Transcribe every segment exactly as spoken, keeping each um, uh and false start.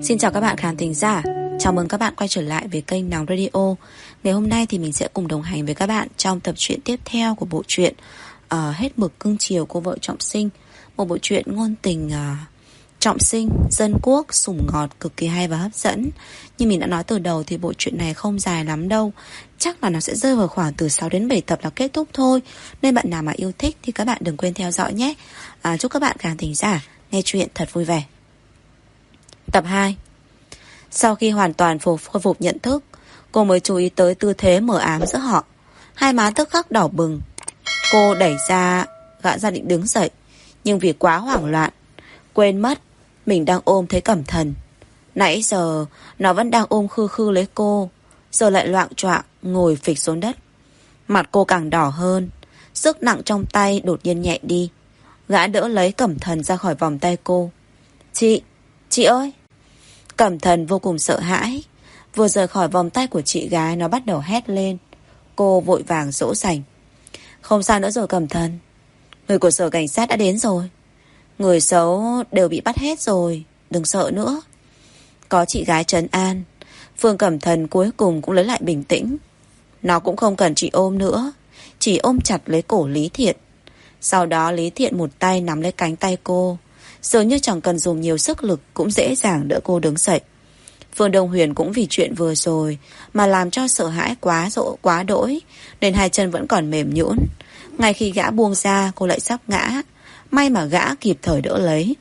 Xin chào các bạn khán thính giả. Chào mừng các bạn quay trở lại với kênh Nóng Radio. Ngày hôm nay thì mình sẽ cùng đồng hành với các bạn trong tập truyện tiếp theo của bộ truyện uh, Hết mực cưng chiều cô vợ Trọng Sinh. Một bộ truyện ngôn tình uh, trọng sinh, dân quốc, sủng ngọt, cực kỳ hay và hấp dẫn. Như mình đã nói từ đầu thì bộ truyện này không dài lắm đâu. Chắc là nó sẽ rơi vào khoảng từ sáu đến bảy tập là kết thúc thôi. Nên bạn nào mà yêu thích thì các bạn đừng quên theo dõi nhé. uh, Chúc các bạn khán thính giả nghe truyện thật vui vẻ. Tập hai. Sau khi hoàn toàn khôi phục nhận thức, cô mới chú ý tới tư thế mờ ám giữa họ. Hai má tức khắc đỏ bừng. Cô đẩy ra gã ra định đứng dậy, nhưng vì quá hoảng loạn, quên mất mình đang ôm thấy Cẩm Thần. Nãy giờ nó vẫn đang ôm khư khư lấy cô, giờ lại loạng choạng ngồi phịch xuống đất. Mặt cô càng đỏ hơn, sức nặng trong tay đột nhiên nhẹ đi. Gã đỡ lấy Cẩm Thần ra khỏi vòng tay cô. Chị, chị ơi! Cẩm Thần vô cùng sợ hãi. Vừa rời khỏi vòng tay của chị gái, nó bắt đầu hét lên. Cô vội vàng dỗ dành. Không sao nữa rồi Cẩm Thần, người của sở cảnh sát đã đến rồi. Người xấu đều bị bắt hết rồi, đừng sợ nữa. Có chị gái trấn an, Phương Cẩm Thần cuối cùng cũng lấy lại bình tĩnh. Nó cũng không cần chị ôm nữa, chỉ ôm chặt lấy cổ Lý Thiện. Sau đó Lý Thiện một tay nắm lấy cánh tay cô, dường như chẳng cần dùng nhiều sức lực cũng dễ dàng đỡ cô đứng dậy. Phương Đông Huyền cũng vì chuyện vừa rồi mà làm cho sợ hãi quá dỗ quá đỗi, nên hai chân vẫn còn mềm nhũn. Ngay khi gã buông ra, cô lại sắp ngã. May mà gã kịp thời đỡ lấy.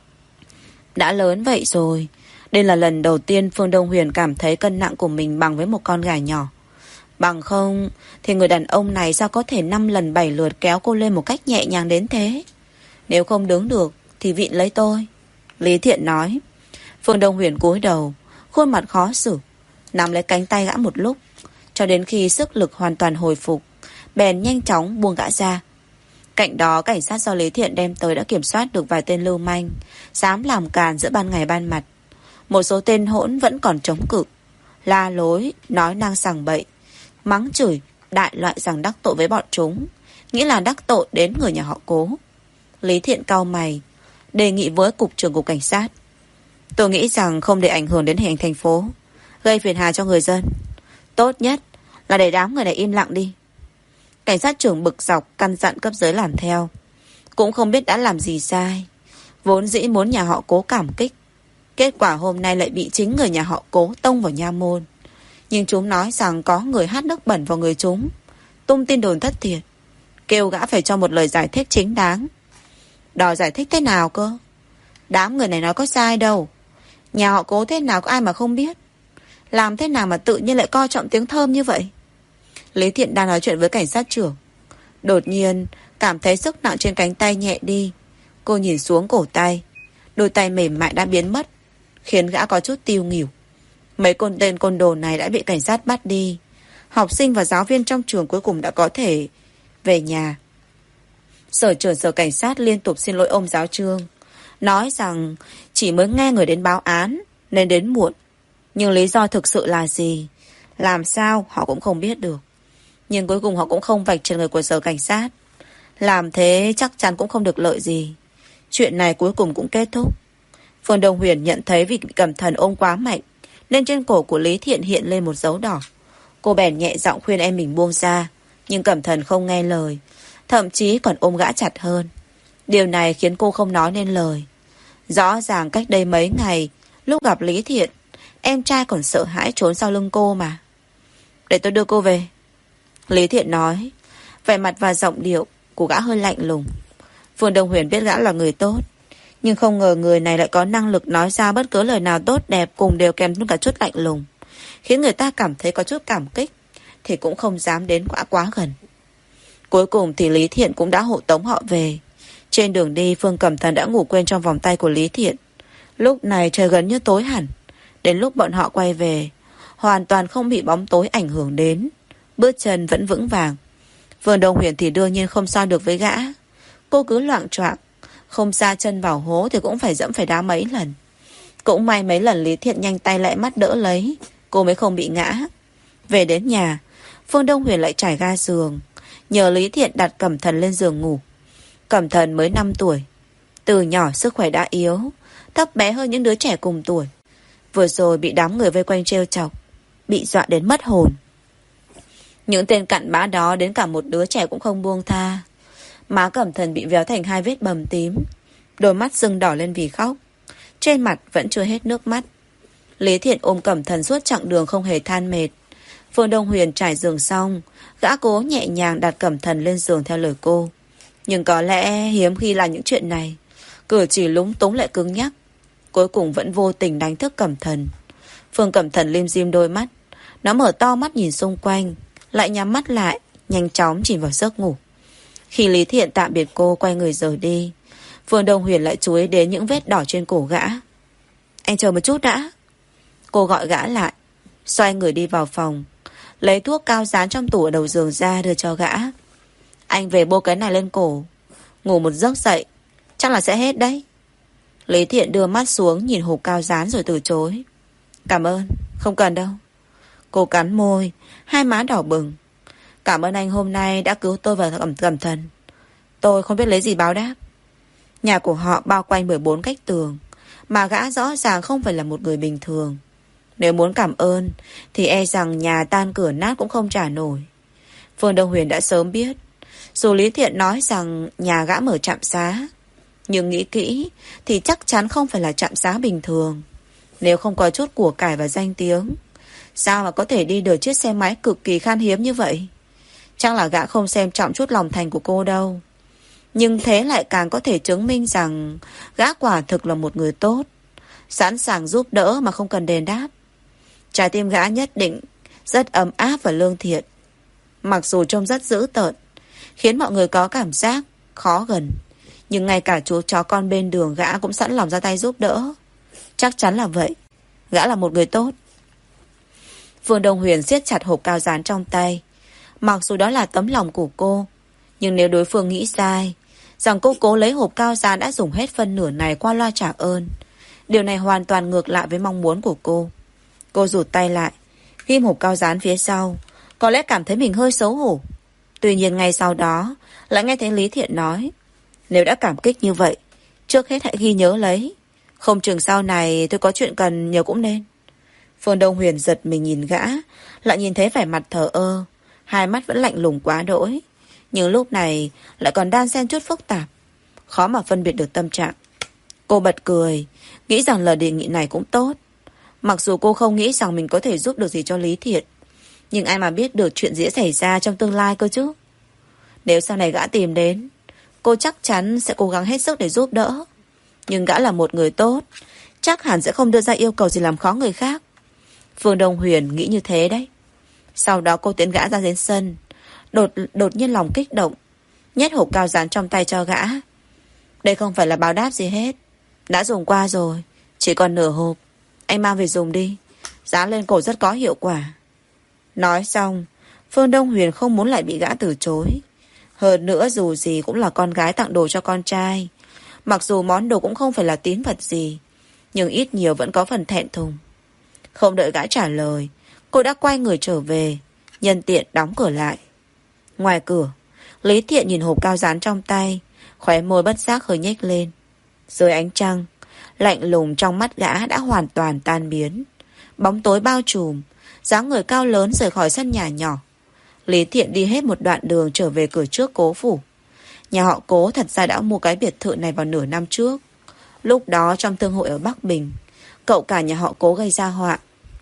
Đã lớn vậy rồi, đây là lần đầu tiên Phương Đông Huyền cảm thấy cân nặng của mình bằng với một con gà nhỏ. Bằng không thì người đàn ông này sao có thể năm lần bảy lượt kéo cô lên một cách nhẹ nhàng đến thế. Nếu không đứng được thì vịn lấy tôi, Lý Thiện nói. Phương Đông Huyền cúi đầu, khuôn mặt khó xử, nắm lấy cánh tay gã một lúc, cho đến khi sức lực hoàn toàn hồi phục, bèn nhanh chóng buông gã ra. Cạnh đó cảnh sát do Lý Thiện đem tới đã kiểm soát được vài tên lưu manh dám làm càn giữa ban ngày ban mặt. Một số tên hỗn vẫn còn chống cự, la lối, nói năng sằng bậy, mắng chửi đại loại rằng đắc tội với bọn chúng, nghĩa là đắc tội đến người nhà họ Cố. Lý Thiện cau mày, đề nghị với cục trưởng cục cảnh sát. Tôi nghĩ rằng không để ảnh hưởng đến hình ảnh thành phố, gây phiền hà cho người dân, tốt nhất là để đám người này im lặng đi. Cảnh sát trưởng bực dọc căn dặn cấp dưới làm theo. Cũng không biết đã làm gì sai, vốn dĩ muốn nhà họ Cố cảm kích, kết quả hôm nay lại bị chính người nhà họ Cố tông vào nha môn. Nhưng chúng nói rằng có người hát nước bẩn vào người chúng, tung tin đồn thất thiệt, kêu gã phải cho một lời giải thích chính đáng. Đòi giải thích thế nào cơ? Đám người này nói có sai đâu. Nhà họ Cố thế nào có ai mà không biết. Làm thế nào mà tự nhiên lại coi trọng tiếng thơm như vậy? Lý Thiện đang nói chuyện với cảnh sát trưởng, đột nhiên cảm thấy sức nặng trên cánh tay nhẹ đi. Cô nhìn xuống cổ tay, đôi tay mềm mại đã biến mất, khiến gã có chút tiêu nghỉu. Mấy con tên côn đồ này đã bị cảnh sát bắt đi. Học sinh và giáo viên trong trường cuối cùng đã có thể về nhà. Sở trưởng sở cảnh sát liên tục xin lỗi ông giáo Trương, nói rằng chỉ mới nghe người đến báo án nên đến muộn. Nhưng lý do thực sự là gì, làm sao họ cũng không biết được. Nhưng cuối cùng họ cũng không vạch trần người của sở cảnh sát. Làm thế chắc chắn cũng không được lợi gì. Chuyện này cuối cùng cũng kết thúc. Phương Đông Huyền nhận thấy vì Cẩm Thần ôm quá mạnh, nên trên cổ của Lý Thiện hiện lên một dấu đỏ. Cô bèn nhẹ giọng khuyên em mình buông ra, nhưng Cẩm Thần không nghe lời, thậm chí còn ôm gã chặt hơn. Điều này khiến cô không nói nên lời. Rõ ràng cách đây mấy ngày, lúc gặp Lý Thiện, em trai còn sợ hãi trốn sau lưng cô mà. Để tôi đưa cô về, Lý Thiện nói. Vẻ mặt và giọng điệu của gã hơi lạnh lùng. Phương Đông Huyền biết gã là người tốt, nhưng không ngờ người này lại có năng lực nói ra bất cứ lời nào tốt đẹp cùng đều kèm thêm cả chút lạnh lùng, khiến người ta cảm thấy có chút cảm kích, thì cũng không dám đến quá quá gần. Cuối cùng thì Lý Thiện cũng đã hộ tống họ về. Trên đường đi, Phương Cẩm Thần đã ngủ quên trong vòng tay của Lý Thiện. Lúc này trời gần như tối hẳn. Đến lúc bọn họ quay về, hoàn toàn không bị bóng tối ảnh hưởng đến, bước chân vẫn vững vàng. Phương Đông Huyền thì đương nhiên không so được với gã. Cô cứ loạng choạng, không sa chân vào hố thì cũng phải dẫm phải đá mấy lần. Cũng may mấy lần Lý Thiện nhanh tay lại mắt đỡ lấy, cô mới không bị ngã. Về đến nhà, Phương Đông Huyền lại trải ga giường, nhờ Lý Thiện đặt Cẩm Thần lên giường ngủ. Cẩm Thần mới năm tuổi, từ nhỏ sức khỏe đã yếu, thấp bé hơn những đứa trẻ cùng tuổi. Vừa rồi bị đám người vây quanh trêu chọc, bị dọa đến mất hồn. Những tên cặn bã đó đến cả một đứa trẻ cũng không buông tha. Má Cẩm Thần bị véo thành hai vết bầm tím, đôi mắt sưng đỏ lên vì khóc. Trên mặt vẫn chưa hết nước mắt. Lý Thiện ôm Cẩm Thần suốt chặng đường không hề than mệt. Phương Đông Huyền trải giường xong, gã cố nhẹ nhàng đặt Cẩm Thần lên giường theo lời cô. Nhưng có lẽ hiếm khi là những chuyện này, cử chỉ lúng túng lại cứng nhắc, cuối cùng vẫn vô tình đánh thức Cẩm Thần. Phương Cẩm Thần lim dim đôi mắt. Nó mở to mắt nhìn xung quanh, lại nhắm mắt lại, nhanh chóng chìm vào giấc ngủ. Khi Lý Thiện tạm biệt cô quay người rời đi, Phương Đông Huyền lại chú ý đến những vết đỏ trên cổ gã. Anh chờ một chút đã. Cô gọi gã lại, xoay người đi vào phòng, lấy thuốc cao dán trong tủ ở đầu giường ra đưa cho gã. Anh về bôi cái này lên cổ, ngủ một giấc dậy chắc là sẽ hết đấy. Lý Thiện đưa mắt xuống nhìn hộp cao dán rồi từ chối. Cảm ơn, không cần đâu. Cô cắn môi, hai má đỏ bừng. Cảm ơn anh hôm nay đã cứu tôi và Cẩm Cẩm Thần. Tôi không biết lấy gì báo đáp. Nhà của họ bao quanh bởi bốn cách tường, mà gã rõ ràng không phải là một người bình thường. Nếu muốn cảm ơn thì e rằng nhà tan cửa nát cũng không trả nổi. Phương Đông Huyền đã sớm biết. Dù Lý Thiện nói rằng nhà gã mở trạm xá, nhưng nghĩ kỹ thì chắc chắn không phải là trạm xá bình thường. Nếu không có chút của cải và danh tiếng, sao mà có thể đi được chiếc xe máy cực kỳ khan hiếm như vậy? Chắc là gã không xem trọng chút lòng thành của cô đâu. Nhưng thế lại càng có thể chứng minh rằng gã quả thực là một người tốt, sẵn sàng giúp đỡ mà không cần đền đáp. Trái tim gã nhất định rất ấm áp và lương thiện. Mặc dù trông rất dữ tợn, khiến mọi người có cảm giác khó gần, nhưng ngay cả chú chó con bên đường gã cũng sẵn lòng ra tay giúp đỡ. Chắc chắn là vậy. Gã là một người tốt. Phương Đông Huyền siết chặt hộp cao dán trong tay. Mặc dù đó là tấm lòng của cô, nhưng nếu đối phương nghĩ sai rằng cô cố lấy hộp cao dán đã dùng hết phân nửa này qua loa trả ơn, điều này hoàn toàn ngược lại với mong muốn của cô. Cô rụt tay lại, ghim hộp cao dán phía sau, có lẽ cảm thấy mình hơi xấu hổ. Tuy nhiên ngay sau đó lại nghe thấy Lý Thiện nói, nếu đã cảm kích như vậy, trước hết hãy ghi nhớ lấy. Không chừng sau này tôi có chuyện cần nhờ cũng nên. Phương Đông Huyền giật mình nhìn gã, lại nhìn thấy vẻ mặt thờ ơ, hai mắt vẫn lạnh lùng quá đỗi, nhưng lúc này lại còn đan xen chút phức tạp, khó mà phân biệt được tâm trạng. Cô bật cười, nghĩ rằng lời đề nghị này cũng tốt. Mặc dù cô không nghĩ rằng mình có thể giúp được gì cho Lý Thiện, nhưng ai mà biết được chuyện dễ xảy ra trong tương lai cơ chứ. Nếu sau này gã tìm đến, cô chắc chắn sẽ cố gắng hết sức để giúp đỡ. Nhưng gã là một người tốt, chắc hẳn sẽ không đưa ra yêu cầu gì làm khó người khác. Phương Đông Huyền nghĩ như thế đấy. Sau đó cô tiễn gã ra đến sân, Đột đột nhiên lòng kích động, nhét hộp cao dán trong tay cho gã. Đây không phải là báo đáp gì hết, đã dùng qua rồi, chỉ còn nửa hộp. Anh mang về dùng đi, dán lên cổ rất có hiệu quả. Nói xong, Phương Đông Huyền không muốn lại bị gã từ chối. Hơn nữa dù gì cũng là con gái tặng đồ cho con trai. Mặc dù món đồ cũng không phải là tín vật gì, nhưng ít nhiều vẫn có phần thẹn thùng. Không đợi gã trả lời, cô đã quay người trở về, nhân tiện đóng cửa lại. Ngoài cửa, Lý Thiện nhìn hộp cao dán trong tay, khóe môi bất giác hơi nhếch lên. Dưới ánh trăng, lạnh lùng trong mắt gã đã hoàn toàn tan biến. Bóng tối bao trùm, dáng người cao lớn rời khỏi sân nhà nhỏ. Lý Thiện đi hết một đoạn đường trở về cửa trước Cố phủ. Nhà họ Cố thật ra đã mua cái biệt thự này vào nửa năm trước. Lúc đó trong thương hội ở Bắc Bình, cậu cả nhà họ Cố gây ra họa.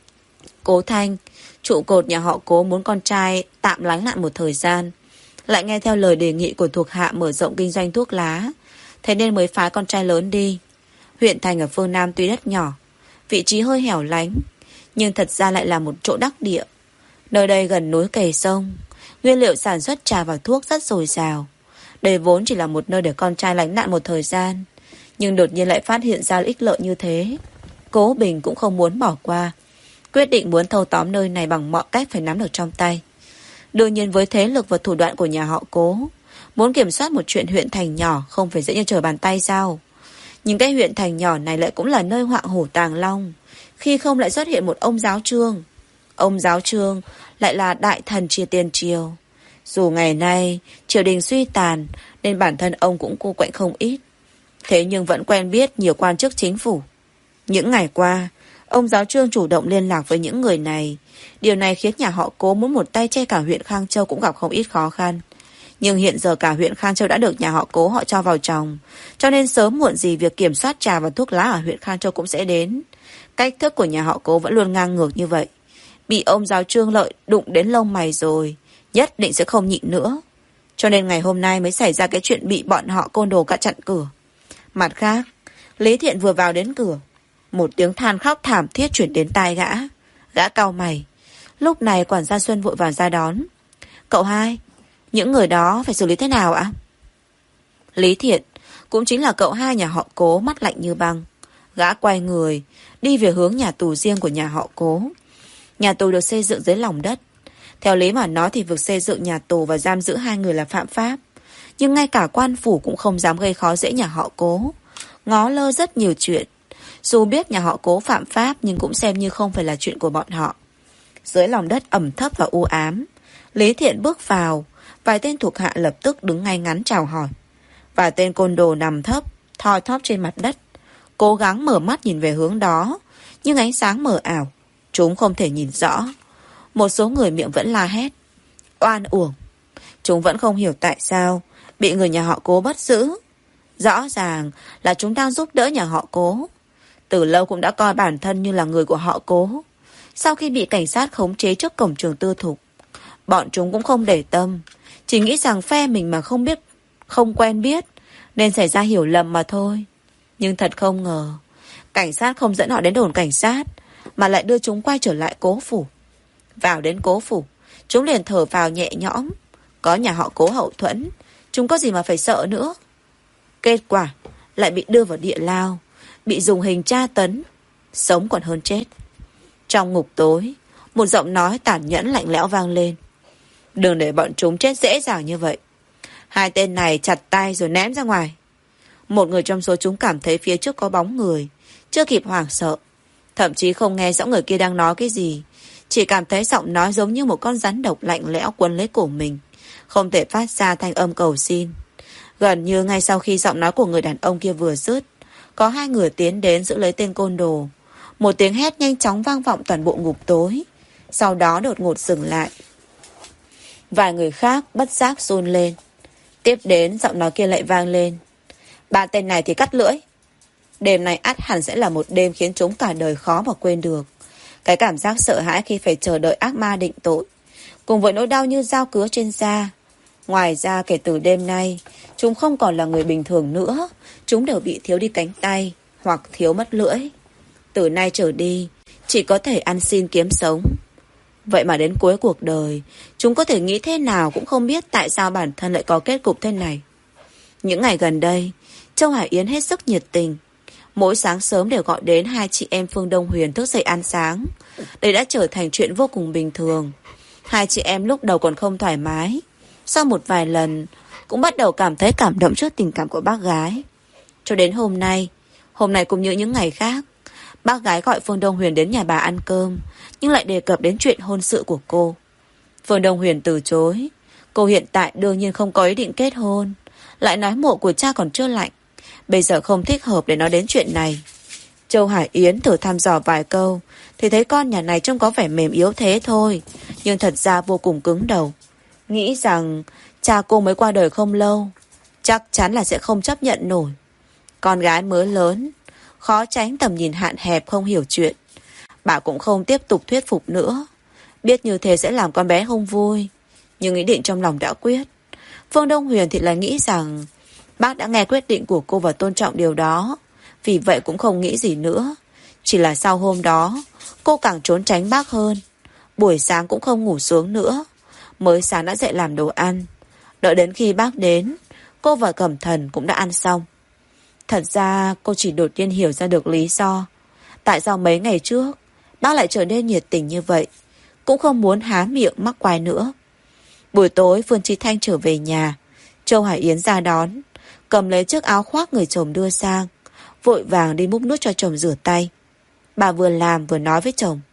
Cố Thanh, trụ cột nhà họ Cố, muốn con trai tạm lánh nạn một thời gian, lại nghe theo lời đề nghị của thuộc hạ mở rộng kinh doanh thuốc lá, thế nên mới phái con trai lớn đi. Huyện thành ở phương Nam tuy đất nhỏ, vị trí hơi hẻo lánh, nhưng thật ra lại là một chỗ đắc địa. Nơi đây gần núi kề sông, nguyên liệu sản xuất trà và thuốc rất dồi dào. Đây vốn chỉ là một nơi để con trai lánh nạn một thời gian, nhưng đột nhiên lại phát hiện ra ích lợi như thế. Cố Bình cũng không muốn bỏ qua, quyết định muốn thâu tóm nơi này bằng mọi cách phải nắm được trong tay. Đương nhiên với thế lực và thủ đoạn của nhà họ Cố, muốn kiểm soát một chuyện huyện thành nhỏ không phải dễ như trở bàn tay sao. Nhưng cái huyện thành nhỏ này lại cũng là nơi hoạng hổ tàng long, khi không lại xuất hiện một ông giáo trương. Ông giáo trương lại là đại thần chia tiền triều. Dù ngày nay triều đình suy tàn nên bản thân ông cũng cô quạnh không ít, thế nhưng vẫn quen biết nhiều quan chức chính phủ. Những ngày qua, Ông giáo Trương chủ động liên lạc với những người này. Điều này khiến nhà họ Cố muốn một tay che cả huyện Khang Châu cũng gặp không ít khó khăn. Nhưng hiện giờ cả huyện Khang Châu đã được nhà họ Cố họ cho vào trồng, cho nên sớm muộn gì việc kiểm soát trà và thuốc lá ở huyện Khang Châu cũng sẽ đến. Cách thức của nhà họ Cố vẫn luôn ngang ngược như vậy. Bị ông giáo Trương Lợi đụng đến lông mày rồi, nhất định sẽ không nhịn nữa. Cho nên ngày hôm nay mới xảy ra cái chuyện bị bọn họ côn đồ cả chặn cửa. Mặt khác, Lý Thiện vừa vào đến cửa, một tiếng than khóc thảm thiết chuyển đến tai gã. Gã cau mày. Lúc này quản gia Xuân vội vào ra đón. Cậu hai, những người đó phải xử lý thế nào ạ? Lý Thiện, cũng chính là cậu hai nhà họ Cố, mắt lạnh như băng. Gã quay người, đi về hướng nhà tù riêng của nhà họ Cố. Nhà tù được xây dựng dưới lòng đất. Theo lý mà nói thì việc xây dựng nhà tù và giam giữ hai người là phạm pháp. Nhưng ngay cả quan phủ cũng không dám gây khó dễ nhà họ Cố. Ngó lơ rất nhiều chuyện. Dù biết nhà họ Cố phạm pháp nhưng cũng xem như không phải là chuyện của bọn họ. Dưới lòng đất ẩm thấp và u ám, Lý Thiện bước vào. Vài tên thuộc hạ lập tức đứng ngay ngắn chào hỏi. Vài tên côn đồ nằm thấp, thoi thóp trên mặt đất, cố gắng mở mắt nhìn về hướng đó, nhưng ánh sáng mờ ảo, chúng không thể nhìn rõ. Một số người miệng vẫn la hét oan uổng. Chúng vẫn không hiểu tại sao bị người nhà họ Cố bắt giữ. Rõ ràng là chúng đang giúp đỡ nhà họ Cố. Từ lâu cũng đã coi bản thân như là người của họ Cố. Sau khi bị cảnh sát khống chế trước cổng trường tư thục, bọn chúng cũng không để tâm, chỉ nghĩ rằng phe mình mà không biết, không quen biết, nên xảy ra hiểu lầm mà thôi. Nhưng thật không ngờ, cảnh sát không dẫn họ đến đồn cảnh sát, mà lại đưa chúng quay trở lại Cố phủ. Vào đến Cố phủ, chúng liền thở vào nhẹ nhõm. Có nhà họ Cố hậu thuẫn, chúng có gì mà phải sợ nữa. Kết quả lại bị đưa vào địa lao, bị dùng hình tra tấn, sống còn hơn chết. Trong ngục tối, một giọng nói tàn nhẫn lạnh lẽo vang lên. Đừng để bọn chúng chết dễ dàng như vậy. Hai tên này chặt tay rồi ném ra ngoài. Một người trong số chúng cảm thấy phía trước có bóng người, chưa kịp hoảng sợ, thậm chí không nghe rõ người kia đang nói cái gì, chỉ cảm thấy giọng nói giống như một con rắn độc lạnh lẽo quấn lấy cổ mình, không thể phát ra thanh âm cầu xin. Gần như ngay sau khi giọng nói của người đàn ông kia vừa dứt, có hai người tiến đến giữ lấy tên côn đồ. Một tiếng hét nhanh chóng vang vọng toàn bộ ngục tối, sau đó đột ngột dừng lại. Vài người khác bất giác run lên. Tiếp đến giọng nói kia lại vang lên. Ba tên này thì cắt lưỡi. Đêm này ắt hẳn sẽ là một đêm khiến chúng cả đời khó mà quên được. Cái cảm giác sợ hãi khi phải chờ đợi ác ma định tội, cùng với nỗi đau như dao cứa trên da. Ngoài ra kể từ đêm nay, chúng không còn là người bình thường nữa. Chúng đều bị thiếu đi cánh tay, hoặc thiếu mất lưỡi. Từ nay trở đi, chỉ có thể ăn xin kiếm sống. Vậy mà đến cuối cuộc đời, chúng có thể nghĩ thế nào cũng không biết tại sao bản thân lại có kết cục thế này. Những ngày gần đây, Châu Hải Yến hết sức nhiệt tình. Mỗi sáng sớm đều gọi đến hai chị em Phương Đông Huyền thức dậy ăn sáng. Đây đã trở thành chuyện vô cùng bình thường. Hai chị em lúc đầu còn không thoải mái, sau một vài lần cũng bắt đầu cảm thấy cảm động trước tình cảm của bác gái. Cho đến hôm nay, hôm nay cũng như những ngày khác, bác gái gọi Phương Đông Huyền đến nhà bà ăn cơm, nhưng lại đề cập đến chuyện hôn sự của cô. Phương Đông Huyền từ chối. Cô hiện tại đương nhiên không có ý định kết hôn, lại nói mộ của cha còn chưa lạnh, bây giờ không thích hợp để nói đến chuyện này. Châu Hải Yến thử thăm dò vài câu thì thấy con nhà này trông có vẻ mềm yếu thế thôi, nhưng thật ra vô cùng cứng đầu. Nghĩ rằng cha cô mới qua đời không lâu, chắc chắn là sẽ không chấp nhận nổi. Con gái mới lớn, khó tránh tầm nhìn hạn hẹp, không hiểu chuyện. Bà cũng không tiếp tục thuyết phục nữa, biết như thế sẽ làm con bé không vui, nhưng ý định trong lòng đã quyết. Phương Đông Huyền thì lại nghĩ rằng bác đã nghe quyết định của cô và tôn trọng điều đó, vì vậy cũng không nghĩ gì nữa. Chỉ là sau hôm đó, cô càng trốn tránh bác hơn. Buổi sáng cũng không ngủ xuống nữa, mới sáng đã dậy làm đồ ăn. Đợi đến khi bác đến, cô và Cẩm Thần cũng đã ăn xong. Thật ra cô chỉ đột nhiên hiểu ra được lý do tại sao mấy ngày trước bác lại trở nên nhiệt tình như vậy, cũng không muốn há miệng mắc quái nữa. Buổi tối Phương Chí Thanh trở về nhà, Châu Hải Yến ra đón, cầm lấy chiếc áo khoác người chồng đưa sang, vội vàng đi múc nước cho chồng rửa tay. Bà vừa làm vừa nói với chồng.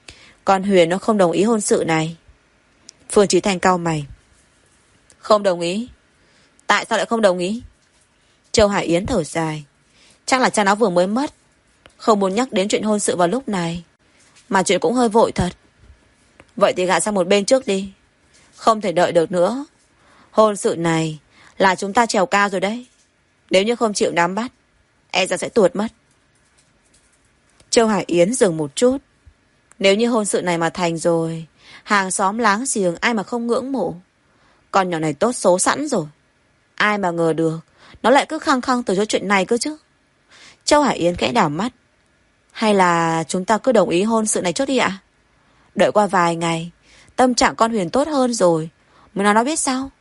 Con Huyền nó không đồng ý hôn sự này. Phương Chí Thanh cau mày. Không đồng ý? Tại sao lại không đồng ý? Châu Hải Yến thở dài. Chắc là cha nó vừa mới mất, Không muốn nhắc đến chuyện hôn sự vào lúc này. Mà chuyện cũng hơi vội thật. Vậy thì gạ sang một bên trước đi. Không thể đợi được nữa. Hôn sự này là chúng ta trèo cao rồi đấy. Nếu như không chịu nắm bắt, e ra sẽ tuột mất. Châu Hải Yến dừng một chút. Nếu như hôn sự này mà thành rồi, hàng xóm láng giềng ai mà không ngưỡng mộ. Con nhỏ này tốt số sẵn rồi. Ai mà ngờ được nó lại cứ khăng khăng từ chối chuyện này cơ chứ. Châu Hải Yến khẽ đảo mắt. Hay là chúng ta cứ đồng ý hôn sự này chốt đi ạ? Đợi qua vài ngày, tâm trạng con Huyền tốt hơn rồi mới nói nó biết sao.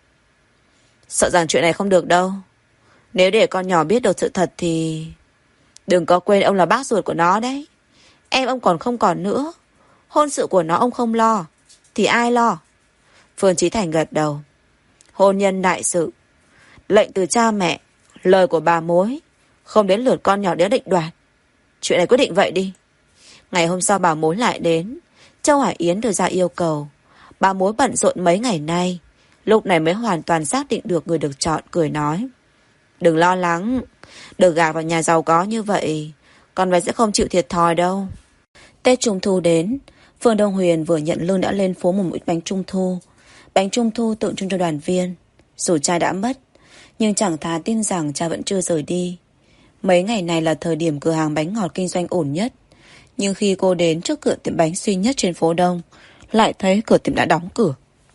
Sợ rằng chuyện này không được đâu. Nếu để con nhỏ biết được sự thật thì... Đừng có quên ông là bác ruột của nó đấy. Em ông còn không còn nữa. Hôn sự của nó ông không lo thì ai lo? Phương Chí Thành gật đầu. Hôn nhân đại sự, lệnh từ cha mẹ, lời của bà mối, không đến lượt con nhỏ đứa định đoạt. Chuyện này quyết định vậy đi. Ngày hôm sau bà mối lại đến. Châu Hải Yến đưa ra yêu cầu. Bà mối bận rộn mấy ngày nay, lúc này mới hoàn toàn xác định được người được chọn, cười nói. Đừng lo lắng, được gả vào nhà giàu có như vậy, con bé sẽ không chịu thiệt thòi đâu. Tết Trung Thu đến, Phương Đông Huyền vừa nhận lương đã lên phố một ít bánh Trung Thu. Bánh Trung Thu tượng trưng cho đoàn viên. Dù cha đã mất, nhưng chẳng thà tin rằng cha vẫn chưa rời đi. Mấy ngày này là thời điểm cửa hàng bánh ngọt kinh doanh ổn nhất. Nhưng khi cô đến trước cửa tiệm bánh duy nhất trên phố Đông, lại thấy cửa tiệm đã đóng cửa.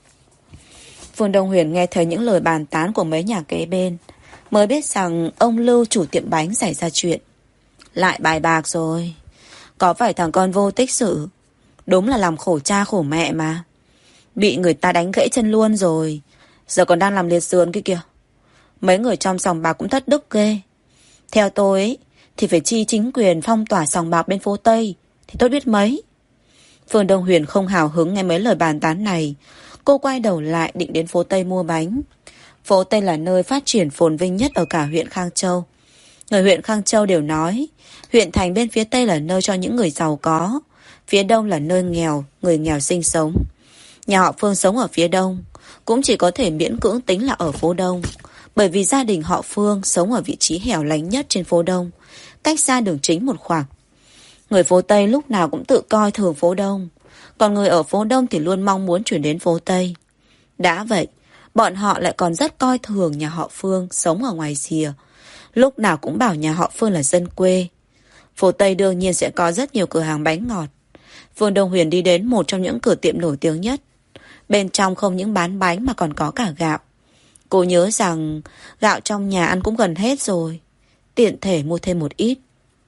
Phương Đông Huyền nghe thấy những lời bàn tán của mấy nhà kế bên, mới biết rằng ông Lưu chủ tiệm bánh xảy ra chuyện. Lại bài bạc rồi. Có phải thằng con vô tích sự. Đúng là làm khổ cha khổ mẹ mà. Bị người ta đánh gãy chân luôn rồi, giờ còn đang làm liệt sườn kia kìa. Mấy người trong sòng bạc cũng thất đức ghê. Theo tôi ấy, thì phải chi chính quyền phong tỏa sòng bạc bên phố Tây thì tốt biết mấy. Phương Đông Huyền không hào hứng nghe mấy lời bàn tán này. Cô quay đầu lại định đến phố Tây mua bánh. Phố Tây là nơi phát triển phồn vinh nhất ở cả huyện Khang Châu. Người huyện Khang Châu đều nói huyện thành bên phía Tây là nơi cho những người giàu có, phía Đông là nơi nghèo, người nghèo sinh sống. Nhà họ Phương sống ở phía Đông, cũng chỉ có thể miễn cưỡng tính là ở phố Đông, bởi vì gia đình họ Phương sống ở vị trí hẻo lánh nhất trên phố Đông, cách xa đường chính một khoảng. Người phố Tây lúc nào cũng tự coi thường phố Đông, còn người ở phố Đông thì luôn mong muốn chuyển đến phố Tây. Đã vậy, bọn họ lại còn rất coi thường nhà họ Phương sống ở ngoài rìa, lúc nào cũng bảo nhà họ Phương là dân quê. Phố Tây đương nhiên sẽ có rất nhiều cửa hàng bánh ngọt. Phương Đông Huyền đi đến một trong những cửa tiệm nổi tiếng nhất. Bên trong không những bán bánh mà còn có cả gạo. Cô nhớ rằng gạo trong nhà ăn cũng gần hết rồi, tiện thể mua thêm một ít.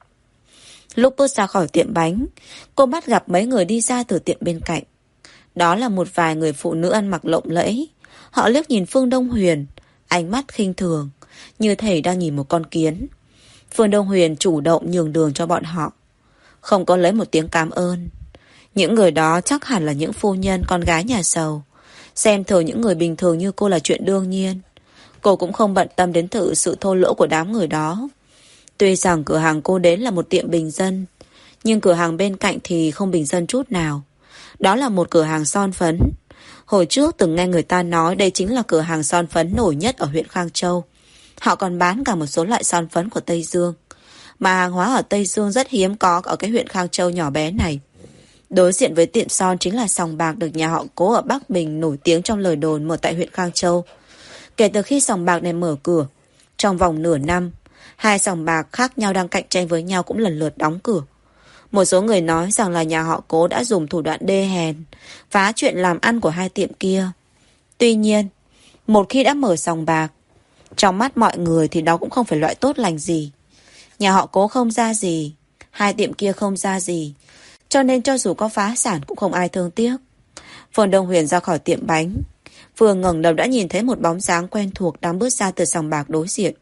Lúc bước ra khỏi tiệm bánh, cô bắt gặp mấy người đi ra từ tiệm bên cạnh. Đó là một vài người phụ nữ ăn mặc lộng lẫy. Họ liếc nhìn Phương Đông Huyền, ánh mắt khinh thường, như thể đang nhìn một con kiến. Phương Đông Huyền chủ động nhường đường cho bọn họ, không có lấy một tiếng cảm ơn. Những người đó chắc hẳn là những phu nhân con gái nhà giàu, xem thường những người bình thường như cô là chuyện đương nhiên. Cô cũng không bận tâm đến thử sự thô lỗ của đám người đó. Tuy rằng cửa hàng cô đến là một tiệm bình dân, nhưng cửa hàng bên cạnh thì không bình dân chút nào. Đó là một cửa hàng son phấn. Hồi trước từng nghe người ta nói đây chính là cửa hàng son phấn nổi nhất ở huyện Khang Châu. Họ còn bán cả một số loại son phấn của Tây Dương, mà hàng hóa ở Tây Dương rất hiếm có ở cái huyện Khang Châu nhỏ bé này. Đối diện với tiệm son chính là sòng bạc được nhà họ Cố ở Bắc Bình nổi tiếng trong lời đồn mở tại huyện Khang Châu. Kể từ khi sòng bạc này mở cửa, trong vòng nửa năm, hai sòng bạc khác nhau đang cạnh tranh với nhau cũng lần lượt đóng cửa. Một số người nói rằng là nhà họ Cố đã dùng thủ đoạn đê hèn phá chuyện làm ăn của hai tiệm kia. Tuy nhiên, một khi đã mở sòng bạc, trong mắt mọi người thì đó cũng không phải loại tốt lành gì. Nhà họ Cố không ra gì, hai tiệm kia không ra gì, cho nên cho dù có phá sản cũng không ai thương tiếc. Phương Đông Huyền ra khỏi tiệm bánh, vừa ngẩng đầu đã nhìn thấy một bóng dáng quen thuộc đang bước ra từ sòng bạc đối diện.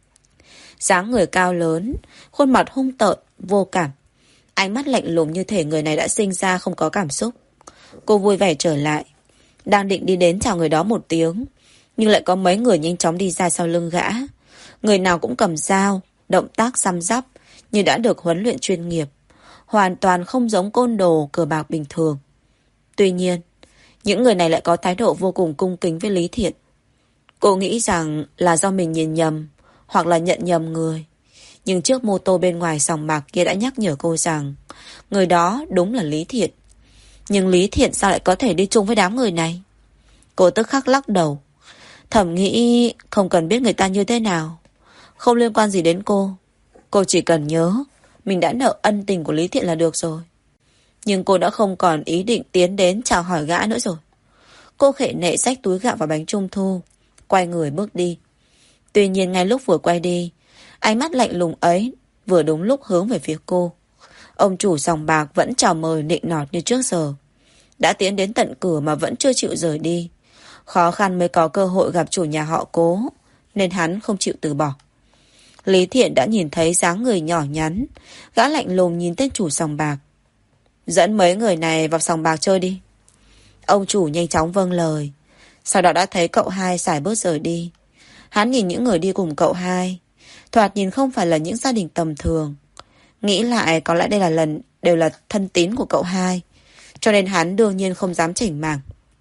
Dáng người cao lớn, khuôn mặt hung tợn, vô cảm, ánh mắt lạnh lùng như thể người này đã sinh ra không có cảm xúc. Cô vui vẻ trở lại, đang định đi đến chào người đó một tiếng, nhưng lại có mấy người nhanh chóng đi ra sau lưng gã. Người nào cũng cầm dao, động tác răm rắp như đã được huấn luyện chuyên nghiệp, hoàn toàn không giống côn đồ cờ bạc bình thường. Tuy nhiên, những người này lại có thái độ vô cùng cung kính với Lý Thiện. Cô nghĩ rằng là do mình nhìn nhầm, hoặc là nhận nhầm người. Nhưng chiếc mô tô bên ngoài sòng bạc kia đã nhắc nhở cô rằng người đó đúng là Lý Thiện. Nhưng Lý Thiện sao lại có thể đi chung với đám người này? Cô tức khắc lắc đầu, thầm nghĩ không cần biết người ta như thế nào, không liên quan gì đến cô. Cô chỉ cần nhớ mình đã nợ ân tình của Lý Thiện là được rồi. Nhưng cô đã không còn ý định tiến đến chào hỏi gã nữa rồi. Cô khệ nệ xách túi gạo và bánh trung thu, quay người bước đi. Tuy nhiên ngay lúc vừa quay đi, ánh mắt lạnh lùng ấy vừa đúng lúc hướng về phía cô. Ông chủ sòng bạc vẫn chào mời nịnh nọt như trước giờ. Đã tiến đến tận cửa mà vẫn chưa chịu rời đi. Khó khăn mới có cơ hội gặp chủ nhà họ Cố, nên hắn không chịu từ bỏ. Lý Thiện đã nhìn thấy dáng người nhỏ nhắn, gã lạnh lùng nhìn tên chủ sòng bạc. Dẫn mấy người này vào sòng bạc chơi đi. Ông chủ nhanh chóng vâng lời. Sau đó đã thấy cậu hai sải bước rời đi. Hắn nhìn những người đi cùng cậu hai, thoạt nhìn không phải là những gia đình tầm thường. Nghĩ lại có lẽ đây là lần đều là thân tín của cậu hai, cho nên hắn đương nhiên không dám chỉnh mảng.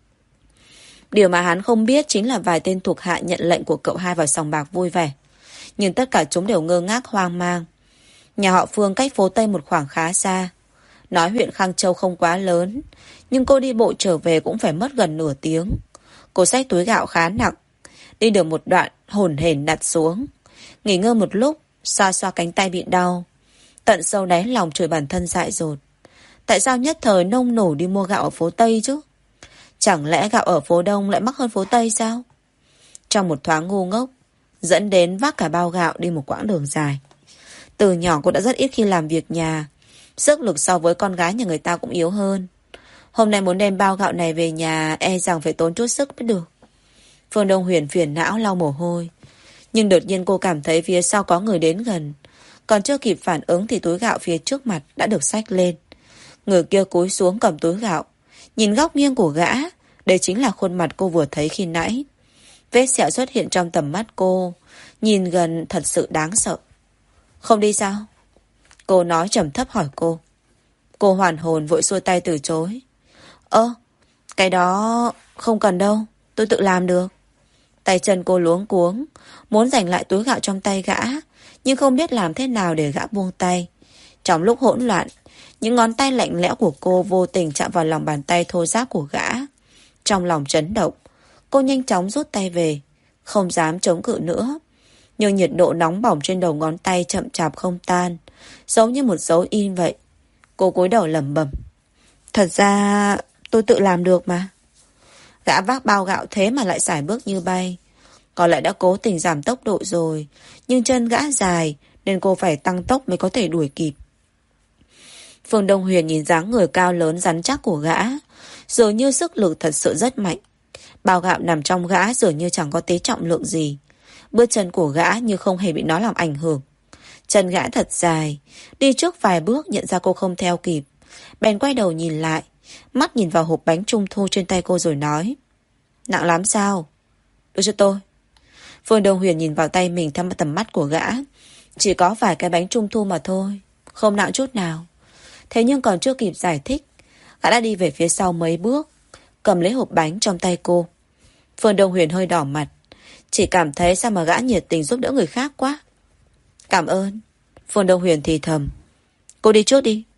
Điều mà hắn không biết chính là vài tên thuộc hạ nhận lệnh của cậu hai vào sòng bạc vui vẻ, nhưng tất cả chúng đều ngơ ngác hoang mang. Nhà họ Phương cách phố Tây một khoảng khá xa. Nói huyện Khang Châu không quá lớn, nhưng cô đi bộ trở về cũng phải mất gần nửa tiếng. Cô xách túi gạo khá nặng, đi được một đoạn hổn hển đặt xuống, nghỉ ngơi một lúc, xoa xoa cánh tay bị đau. Tận sâu đáy lòng chửi bản thân dại dột. Tại sao nhất thời nông nổ đi mua gạo ở phố Tây chứ? Chẳng lẽ gạo ở phố Đông lại mắc hơn phố Tây sao? Trong một thoáng ngu ngốc, dẫn đến vác cả bao gạo đi một quãng đường dài. Từ nhỏ cô đã rất ít khi làm việc nhà, sức lực so với con gái nhà người ta cũng yếu hơn. Hôm nay muốn đem bao gạo này về nhà, e rằng phải tốn chút sức mới được. Phương Đông Huyền phiền não lau mồ hôi. Nhưng đột nhiên cô cảm thấy phía sau có người đến gần. Còn chưa kịp phản ứng thì túi gạo phía trước mặt đã được xách lên. Người kia cúi xuống cầm túi gạo, nhìn góc nghiêng của gã. Đây chính là khuôn mặt cô vừa thấy khi nãy. Vết sẹo xuất hiện trong tầm mắt cô, nhìn gần thật sự đáng sợ. Không đi sao? Cô nói trầm thấp hỏi cô. Cô hoàn hồn vội xua tay từ chối. Ơ, cái đó không cần đâu, tôi tự làm được. Tay chân cô luống cuống, muốn giành lại túi gạo trong tay gã, nhưng không biết làm thế nào để gã buông tay. Trong lúc hỗn loạn, những ngón tay lạnh lẽo của cô vô tình chạm vào lòng bàn tay thô ráp của gã. Trong lòng chấn động, cô nhanh chóng rút tay về, không dám chống cự nữa. Nhưng nhiệt độ nóng bỏng trên đầu ngón tay chậm chạp không tan, giống như một dấu in vậy. Cô cúi đầu lẩm bẩm. Thật ra tôi tự làm được mà. Gã vác bao gạo thế mà lại sải bước như bay. Có lẽ đã cố tình giảm tốc độ rồi, nhưng chân gã dài nên cô phải tăng tốc mới có thể đuổi kịp. Phương Đông Huyền nhìn dáng người cao lớn rắn chắc của gã, dường như sức lực thật sự rất mạnh. Bao gạo nằm trong gã dường như chẳng có tí trọng lượng gì. Bước chân của gã như không hề bị nó làm ảnh hưởng. Chân gã thật dài, đi trước vài bước nhận ra cô không theo kịp, bèn quay đầu nhìn lại, mắt nhìn vào hộp bánh trung thu trên tay cô rồi nói. Nặng lắm sao? Đưa cho tôi. Phương Đông Huyền nhìn vào tay mình theo tầm mắt của gã. Chỉ có vài cái bánh trung thu mà thôi, không nặng chút nào. Thế nhưng còn chưa kịp giải thích, gã đã đi về phía sau mấy bước, cầm lấy hộp bánh trong tay cô. Phương Đông Huyền hơi đỏ mặt, chỉ cảm thấy sao mà gã nhiệt tình giúp đỡ người khác quá. Cảm ơn. Phương Đông Huyền thì thầm. Cô đi trước đi.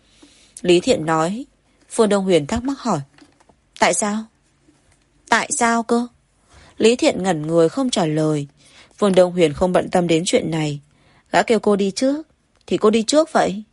Lý Thiện nói. Phương Đông Huyền thắc mắc hỏi. Tại sao? Tại sao cơ? Lý Thiện ngẩn người không trả lời. Phương Đông Huyền không bận tâm đến chuyện này. Gã kêu cô đi trước thì cô đi trước vậy.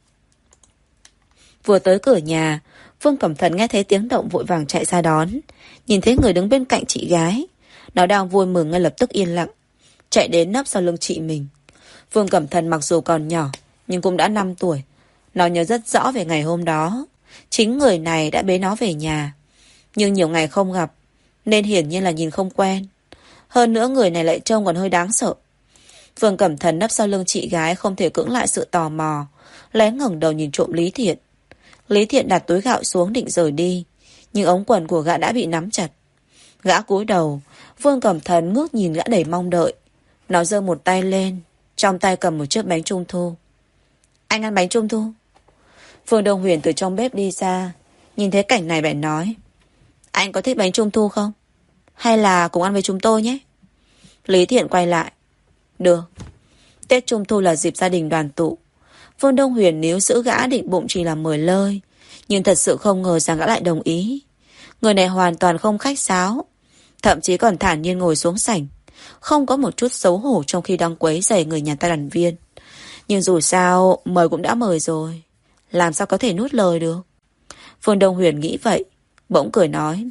Vừa tới cửa nhà, Phương Cẩm Thần nghe thấy tiếng động vội vàng chạy ra đón. Nhìn thấy người đứng bên cạnh chị gái, nó đang vui mừng ngay lập tức yên lặng, chạy đến nấp sau lưng chị mình. Phương Cẩm Thần mặc dù còn nhỏ nhưng cũng đã năm tuổi. Nó nhớ rất rõ về ngày hôm đó. Chính người này đã bế nó về nhà. Nhưng nhiều ngày không gặp nên hiển nhiên là nhìn không quen. Hơn nữa người này lại trông còn hơi đáng sợ. Phương Cẩm Thần nấp sau lưng chị gái không thể cưỡng lại sự tò mò, lén ngẩng đầu nhìn trộm Lý Thiện. Lý Thiện đặt túi gạo xuống định rời đi, nhưng ống quần của gã đã bị nắm chặt. Gã cúi đầu, Phương Cẩm Thần ngước nhìn gã đầy mong đợi. Nó giơ một tay lên, trong tay cầm một chiếc bánh trung thu. Anh ăn bánh trung thu? Phương Đông Huyền từ trong bếp đi ra, nhìn thấy cảnh này bèn nói. Anh có thích bánh trung thu không? Hay là cùng ăn với chúng tôi nhé? Lý Thiện quay lại. Được. Tết Trung Thu là dịp gia đình đoàn tụ. Phương Đông Huyền níu giữ gã định bụng chỉ là mời lơi, nhưng thật sự không ngờ rằng gã lại đồng ý. Người này hoàn toàn không khách sáo, thậm chí còn thản nhiên ngồi xuống sảnh, không có một chút xấu hổ trong khi đang quấy rầy người nhà ta đoàn viên. Nhưng dù sao mời cũng đã mời rồi, làm sao có thể nuốt lời được. Phương Đông Huyền nghĩ vậy, bỗng cười nói: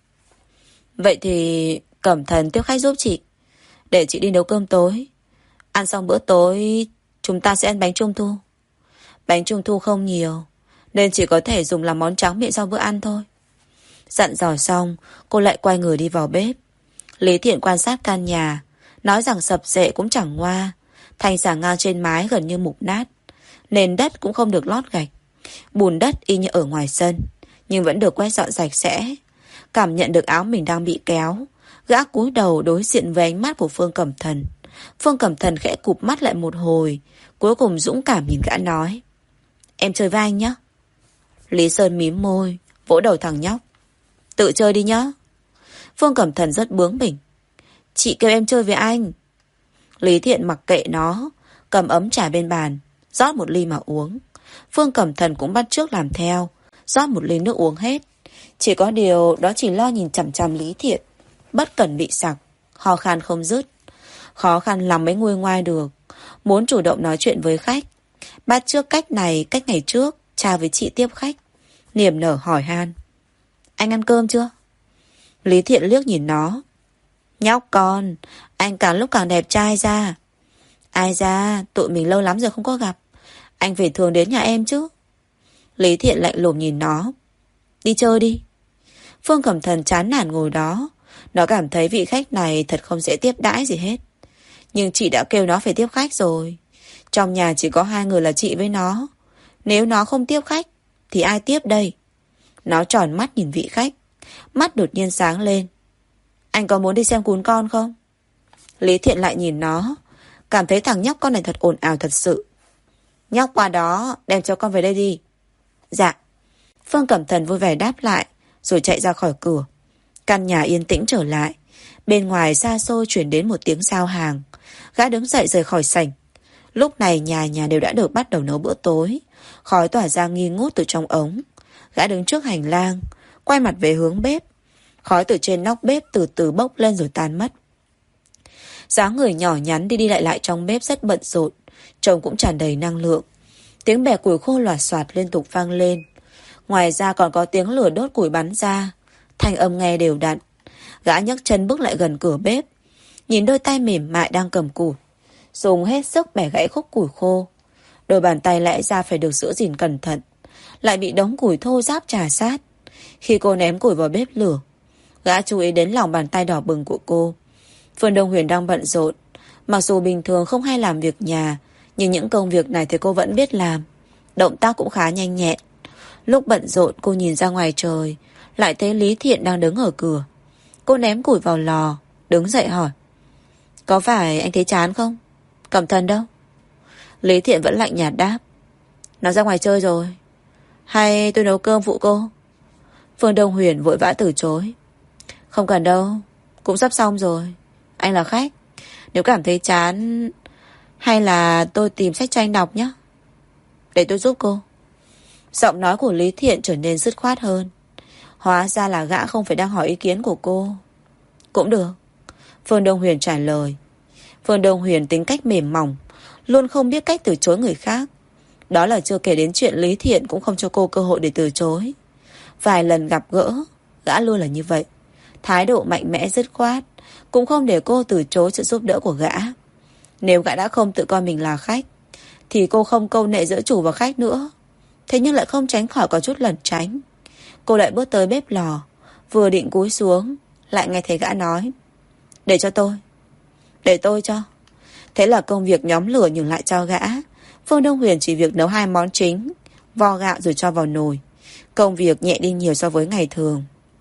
Vậy thì Cẩm Thần tiếp khách giúp chị, để chị đi nấu cơm tối. Ăn xong bữa tối chúng ta sẽ ăn bánh trung thu. Bánh trung thu không nhiều, nên chỉ có thể dùng làm món tráng miệng sau bữa ăn thôi. Dặn dò xong, cô lại quay người đi vào bếp. Lý Thiện quan sát căn nhà, nói rằng sập sệ cũng chẳng ngoa, thành xà ngang trên mái gần như mục nát, nền đất cũng không được lót gạch, bùn đất y như ở ngoài sân, nhưng vẫn được quét dọn sạch sẽ. Cảm nhận được áo mình đang bị kéo, gã cúi đầu đối diện với ánh mắt của Phương Cẩm Thần. Phương Cẩm Thần khẽ cụp mắt lại một hồi, cuối cùng dũng cảm nhìn gã nói: Em chơi với anh nhé. Lý Sơn mím môi, vỗ đầu thằng nhóc: Tự chơi đi nhá. Phương Cẩm Thần rất bướng bỉnh: Chị kêu em chơi với anh. Lý Thiện mặc kệ nó, cầm ấm trà bên bàn, rót một ly mà uống. Phương Cẩm Thần cũng bắt chước làm theo, rót một ly nước uống hết. Chỉ có điều đó chỉ lo nhìn chằm chằm Lý Thiện, bất cẩn bị sặc, ho khan không dứt. Khó khăn lắm mới nguôi ngoai được, muốn chủ động nói chuyện với khách, bắt chước cách này cách ngày trước cha với chị tiếp khách, niềm nở hỏi han: Anh ăn cơm chưa? Lý Thiện liếc nhìn nó: Nhóc con, anh càng lúc càng đẹp trai ra. Ai ra, tụi mình lâu lắm rồi không có gặp, anh phải thường đến nhà em chứ. Lý Thiện lạnh lùng nhìn nó: Đi chơi đi. Phương Cẩm Thần chán nản ngồi đó. Nó cảm thấy vị khách này thật không dễ tiếp đãi gì hết. Nhưng chị đã kêu nó phải tiếp khách rồi. Trong nhà chỉ có hai người là chị với nó. Nếu nó không tiếp khách thì ai tiếp đây? Nó tròn mắt nhìn vị khách, mắt đột nhiên sáng lên: Anh có muốn đi xem cún con không? Lý Thiện lại nhìn nó, cảm thấy thằng nhóc con này thật ồn ào thật sự. Nhóc qua đó, đem cho con về đây đi. Dạ. Phương Cẩm Thần vui vẻ đáp lại, rồi chạy ra khỏi cửa. Căn nhà yên tĩnh trở lại. Bên ngoài xa xôi chuyển đến một tiếng giao hàng. Gã đứng dậy rời khỏi sảnh. Lúc này nhà nhà đều đã được bắt đầu nấu bữa tối. Khói tỏa ra nghi ngút từ trong ống. Gã đứng trước hành lang, quay mặt về hướng bếp. Khói từ trên nóc bếp từ từ bốc lên rồi tan mất. Dáng người nhỏ nhắn đi đi lại lại trong bếp rất bận rộn, trông cũng tràn đầy năng lượng. Tiếng bẻ củi khô loạt soạt liên tục vang lên. Ngoài ra còn có tiếng lửa đốt củi bắn ra, thanh âm nghe đều đặn. Gã nhấc chân bước lại gần cửa bếp, nhìn đôi tay mềm mại đang cầm củi, dùng hết sức bẻ gãy khúc củi khô. Đôi bàn tay lẽ ra phải được giữ gìn cẩn thận, lại bị đống củi thô ráp chà sát. Khi cô ném củi vào bếp lửa, gã chú ý đến lòng bàn tay đỏ bừng của cô. Phương Đông Huyền đang bận rộn. Mặc dù bình thường không hay làm việc nhà, nhưng những công việc này thì cô vẫn biết làm. Động tác cũng khá nhanh nhẹn. Lúc bận rộn cô nhìn ra ngoài trời, lại thấy Lý Thiện đang đứng ở cửa. Cô ném củi vào lò, đứng dậy hỏi: Có phải anh thấy chán không? Cẩm Thần đâu? Lý Thiện vẫn lạnh nhạt đáp: Nó ra ngoài chơi rồi. Hay tôi nấu cơm phụ cô? Phương Đông Huyền vội vã từ chối: Không cần đâu, cũng sắp xong rồi. Anh là khách, nếu cảm thấy chán, hay là tôi tìm sách cho anh đọc nhé. Để tôi giúp cô. Giọng nói của Lý Thiện trở nên dứt khoát hơn. Hóa ra là gã không phải đang hỏi ý kiến của cô. Cũng được, Phương Đông Huyền trả lời. Phương Đông Huyền tính cách mềm mỏng, luôn không biết cách từ chối người khác. Đó là chưa kể đến chuyện Lý Thiện cũng không cho cô cơ hội để từ chối. Vài lần gặp gỡ, gã luôn là như vậy, thái độ mạnh mẽ dứt khoát, cũng không để cô từ chối sự giúp đỡ của gã. Nếu gã đã không tự coi mình là khách, thì cô không câu nệ giữa chủ và khách nữa. Thế nhưng lại không tránh khỏi có chút lẩn tránh. Cô lại bước tới bếp lò, vừa định cúi xuống, lại nghe thấy gã nói: Để cho tôi. Để tôi cho. Thế là công việc nhóm lửa nhường lại cho gã. Phương Đông Huyền chỉ việc nấu hai món chính, vo gạo rồi cho vào nồi. Công việc nhẹ đi nhiều so với ngày thường.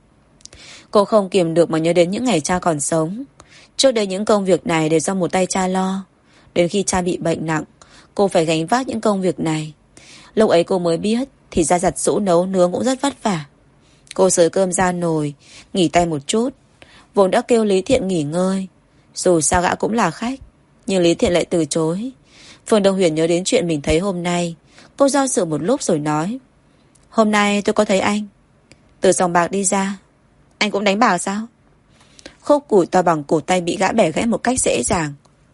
Cô không kiềm được mà nhớ đến những ngày cha còn sống. Trước đây những công việc này đều do một tay cha lo. Đến khi cha bị bệnh nặng, cô phải gánh vác những công việc này. Lúc ấy cô mới biết thì ra giặt giũ nấu nướng cũng rất vất vả. Cô xới cơm ra nồi, nghỉ tay một chút. Vốn đã kêu Lý Thiện nghỉ ngơi, dù sao gã cũng là khách, nhưng Lý Thiện lại từ chối. Phương Đông Huyền nhớ đến chuyện mình thấy hôm nay. Cô do dự một lúc rồi nói: Hôm nay tôi có thấy anh từ sòng bạc đi ra. Anh cũng đánh bạc sao? Khúc củi to bằng cổ tay bị gã bẻ gãy một cách dễ dàng.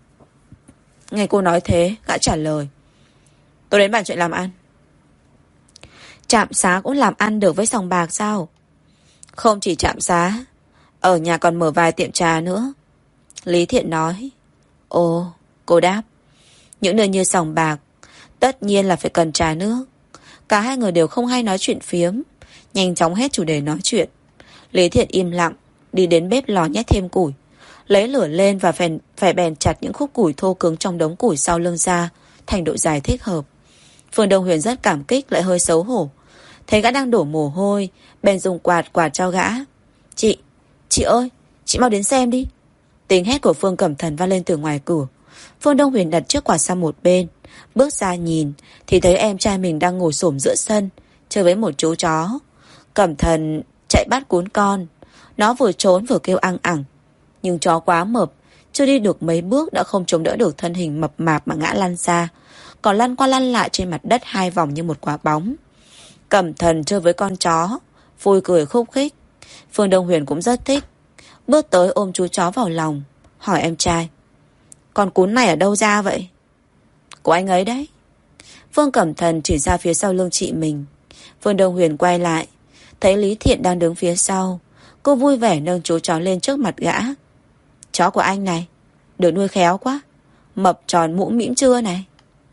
Nghe cô nói thế, gã trả lời: Tôi đến bàn chuyện làm ăn. Trạm xá cũng làm ăn được với sòng bạc sao? Không chỉ trạm xá, ở nhà còn mở vài tiệm trà nữa. Lý Thiện nói. Ồ, cô đáp. Những nơi như sòng bạc tất nhiên là phải cần trà nước. Cả hai người đều không hay nói chuyện phiếm, nhanh chóng hết chủ đề nói chuyện. Lý Thiện im lặng đi đến bếp lò nhét thêm củi, lấy lửa lên và phải, phải bèn chặt những khúc củi thô cứng trong đống củi sau lưng ra thành độ dài thích hợp. Phương Đông Huyền rất cảm kích lại hơi xấu hổ. Thấy gã đang đổ mồ hôi, bèn dùng quạt quạt cho gã. Chị, chị ơi, chị mau đến xem đi. Tiếng hét của Phương Cẩm Thần vang lên từ ngoài cửa. Phương Đông Huyền đặt chiếc quạt sang một bên, bước ra nhìn thì thấy em trai mình đang ngồi xổm giữa sân chơi với một chú chó. Cẩm Thần chạy bắt cuốn con. Nó vừa trốn vừa kêu ăng ẳng. Nhưng chó quá mập, chưa đi được mấy bước đã không chống đỡ được thân hình mập mạp mà ngã lăn ra, còn lăn qua lăn lại trên mặt đất hai vòng như một quả bóng. Cẩm Thần chơi với con chó, vui cười khúc khích. Phương Đông Huyền cũng rất thích, bước tới ôm chú chó vào lòng, hỏi em trai: Con cún này ở đâu ra vậy? Của anh ấy đấy. Phương Cẩm Thần chỉ ra phía sau lưng chị mình. Phương Đông Huyền quay lại, thấy Lý Thiện đang đứng phía sau. Cô vui vẻ nâng chú chó lên trước mặt gã. Chó của anh này được nuôi khéo quá, mập tròn mũm mĩm chưa này?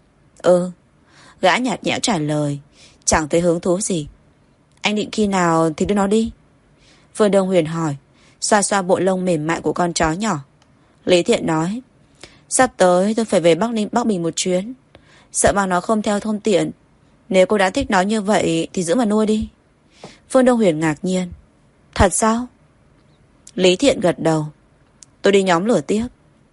Ừ. Gã nhạt nhẽo trả lời, chẳng thấy hứng thú gì. Anh định khi nào thì đưa nó đi? Phương Đông Huyền hỏi, xoa xoa bộ lông mềm mại của con chó nhỏ. Lý Thiện nói: Sắp tới tôi phải về Bắc Ninh Bắc Bình một chuyến, sợ bằng nó không theo thông tiện. Nếu cô đã thích nó như vậy thì giữ mà nuôi đi. Phương Đông Huyền ngạc nhiên: Thật sao? Lý Thiện gật đầu. Tôi đi nhóm lửa tiếp.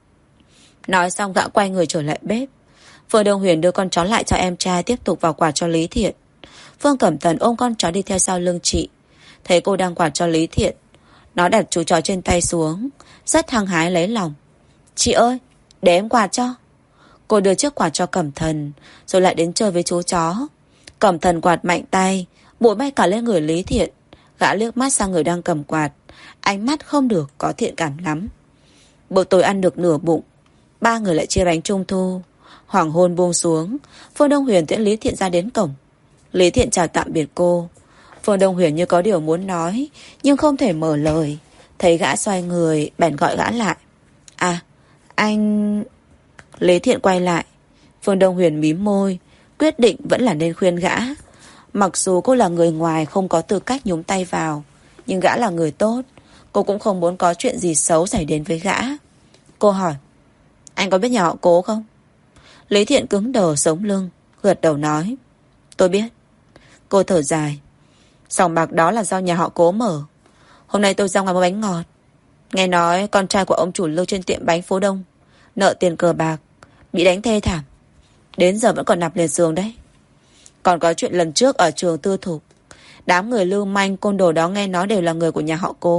Nói xong gã quay người trở lại bếp. Phương Đông Huyền đưa con chó lại cho em trai, tiếp tục vào quạt cho Lý Thiện. Phương Cẩm Thần ôm con chó đi theo sau lưng chị. Thấy cô đang quạt cho Lý Thiện, nó đặt chú chó trên tay xuống, rất hăng hái lấy lòng. Chị ơi, để em quạt cho. Cô đưa chiếc quạt cho Cẩm Thần, rồi lại đến chơi với chú chó. Cẩm Thần quạt mạnh tay, bụi bay cả lên người Lý Thiện. Gã liếc mắt sang người đang cầm quạt, ánh mắt không được có thiện cảm lắm. Bữa tối ăn được nửa bụng, ba người lại chia bánh trung thu. Hoàng hôn buông xuống, Phương Đông Huyền tiễn Lý Thiện ra đến cổng. Lý Thiện chào tạm biệt cô. Phương Đông Huyền như có điều muốn nói, nhưng không thể mở lời. Thấy gã xoay người, bèn gọi gã lại. À, anh... Lý Thiện quay lại. Phương Đông Huyền mím môi, quyết định vẫn là nên khuyên gã. Mặc dù cô là người ngoài không có tư cách nhúng tay vào, nhưng gã là người tốt, cô cũng không muốn có chuyện gì xấu xảy đến với gã. Cô hỏi: Anh có biết nhà họ Cố không? Lý Thiện cứng đờ sống lưng, gật đầu nói: Tôi biết. Cô thở dài: Sòng bạc đó là do nhà họ Cố mở. Hôm nay tôi ra ngoài mua bánh ngọt, nghe nói con trai của ông chủ lưu trên tiệm bánh phố Đông nợ tiền cờ bạc, bị đánh thê thảm, đến giờ vẫn còn nằm liệt giường đấy. Còn có chuyện lần trước ở trường tư thục, đám người lưu manh côn đồ đó nghe nói đều là người của nhà họ Cố.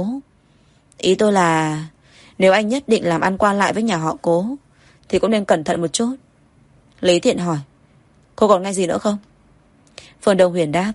Ý tôi là nếu anh nhất định làm ăn qua lại với nhà họ Cố thì cũng nên cẩn thận một chút. Lý Thiện hỏi: Cô còn nghe gì nữa không? Phương Đông Huyền đáp: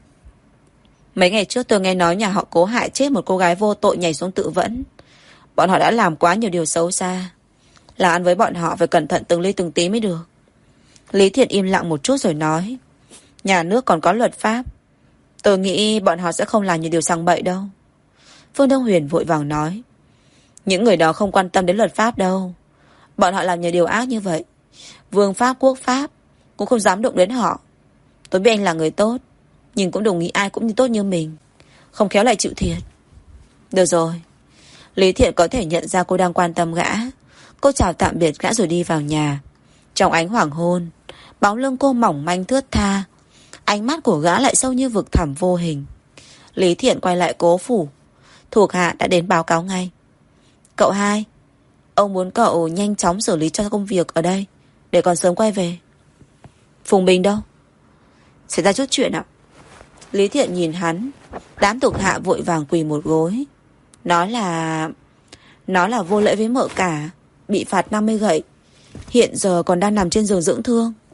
Mấy ngày trước tôi nghe nói nhà họ Cố hại chết một cô gái vô tội nhảy xuống tự vẫn. Bọn họ đã làm quá nhiều điều xấu xa, làm ăn với bọn họ phải cẩn thận từng ly từng tí mới được. Lý Thiện im lặng một chút rồi nói: Nhà nước còn có luật pháp, tôi nghĩ bọn họ sẽ không làm nhiều điều sang bậy đâu. Phương Đông Huyền vội vàng nói: Những người đó không quan tâm đến luật pháp đâu. Bọn họ làm nhiều điều ác như vậy, vương pháp quốc pháp cũng không dám đụng đến họ. Tôi biết anh là người tốt, nhưng cũng đừng nghĩ ai cũng như tốt như mình, không khéo lại chịu thiệt. Được rồi. Lý Thiện có thể nhận ra cô đang quan tâm gã. Cô chào tạm biệt gã rồi đi vào nhà. Trong ánh hoàng hôn, bóng lưng cô mỏng manh thướt tha, ánh mắt của gã lại sâu như vực thẳm vô hình. Lý Thiện quay lại Cố phủ. Thuộc hạ đã đến báo cáo ngay. Cậu hai, ông muốn cậu nhanh chóng xử lý cho công việc ở đây, để còn sớm quay về. Phùng Bình đâu? Xảy ra chút chuyện ạ. Lý Thiện nhìn hắn. Đám thuộc hạ vội vàng quỳ một gối. Nó là... Nó là vô lễ với mợ cả, bị phạt năm mươi gậy, hiện giờ còn đang nằm trên giường dưỡng thương.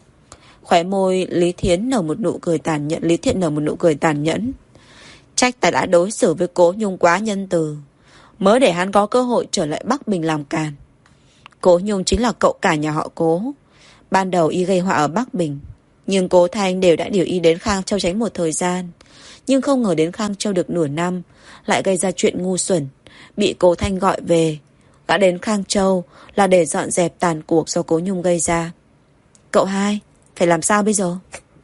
Khóe môi Lý Thiến nở một nụ cười tàn nhẫn Lý Thiện nở một nụ cười tàn nhẫn. Trách ta đã đối xử với Cố Nhung quá nhân từ, mới để hắn có cơ hội trở lại Bắc Bình làm càn. Cố Nhung chính là cậu cả nhà họ Cố. Ban đầu y gây họa ở Bắc Bình, nhưng Cố Thanh đều đã điều y đến Khang Châu tránh một thời gian. Nhưng không ngờ đến Khang Châu được nửa năm lại gây ra chuyện ngu xuẩn, bị Cố Thanh gọi về. Đã đến Khang Châu là để dọn dẹp tàn cuộc do Cố Nhung gây ra. Cậu hai, phải làm sao bây giờ?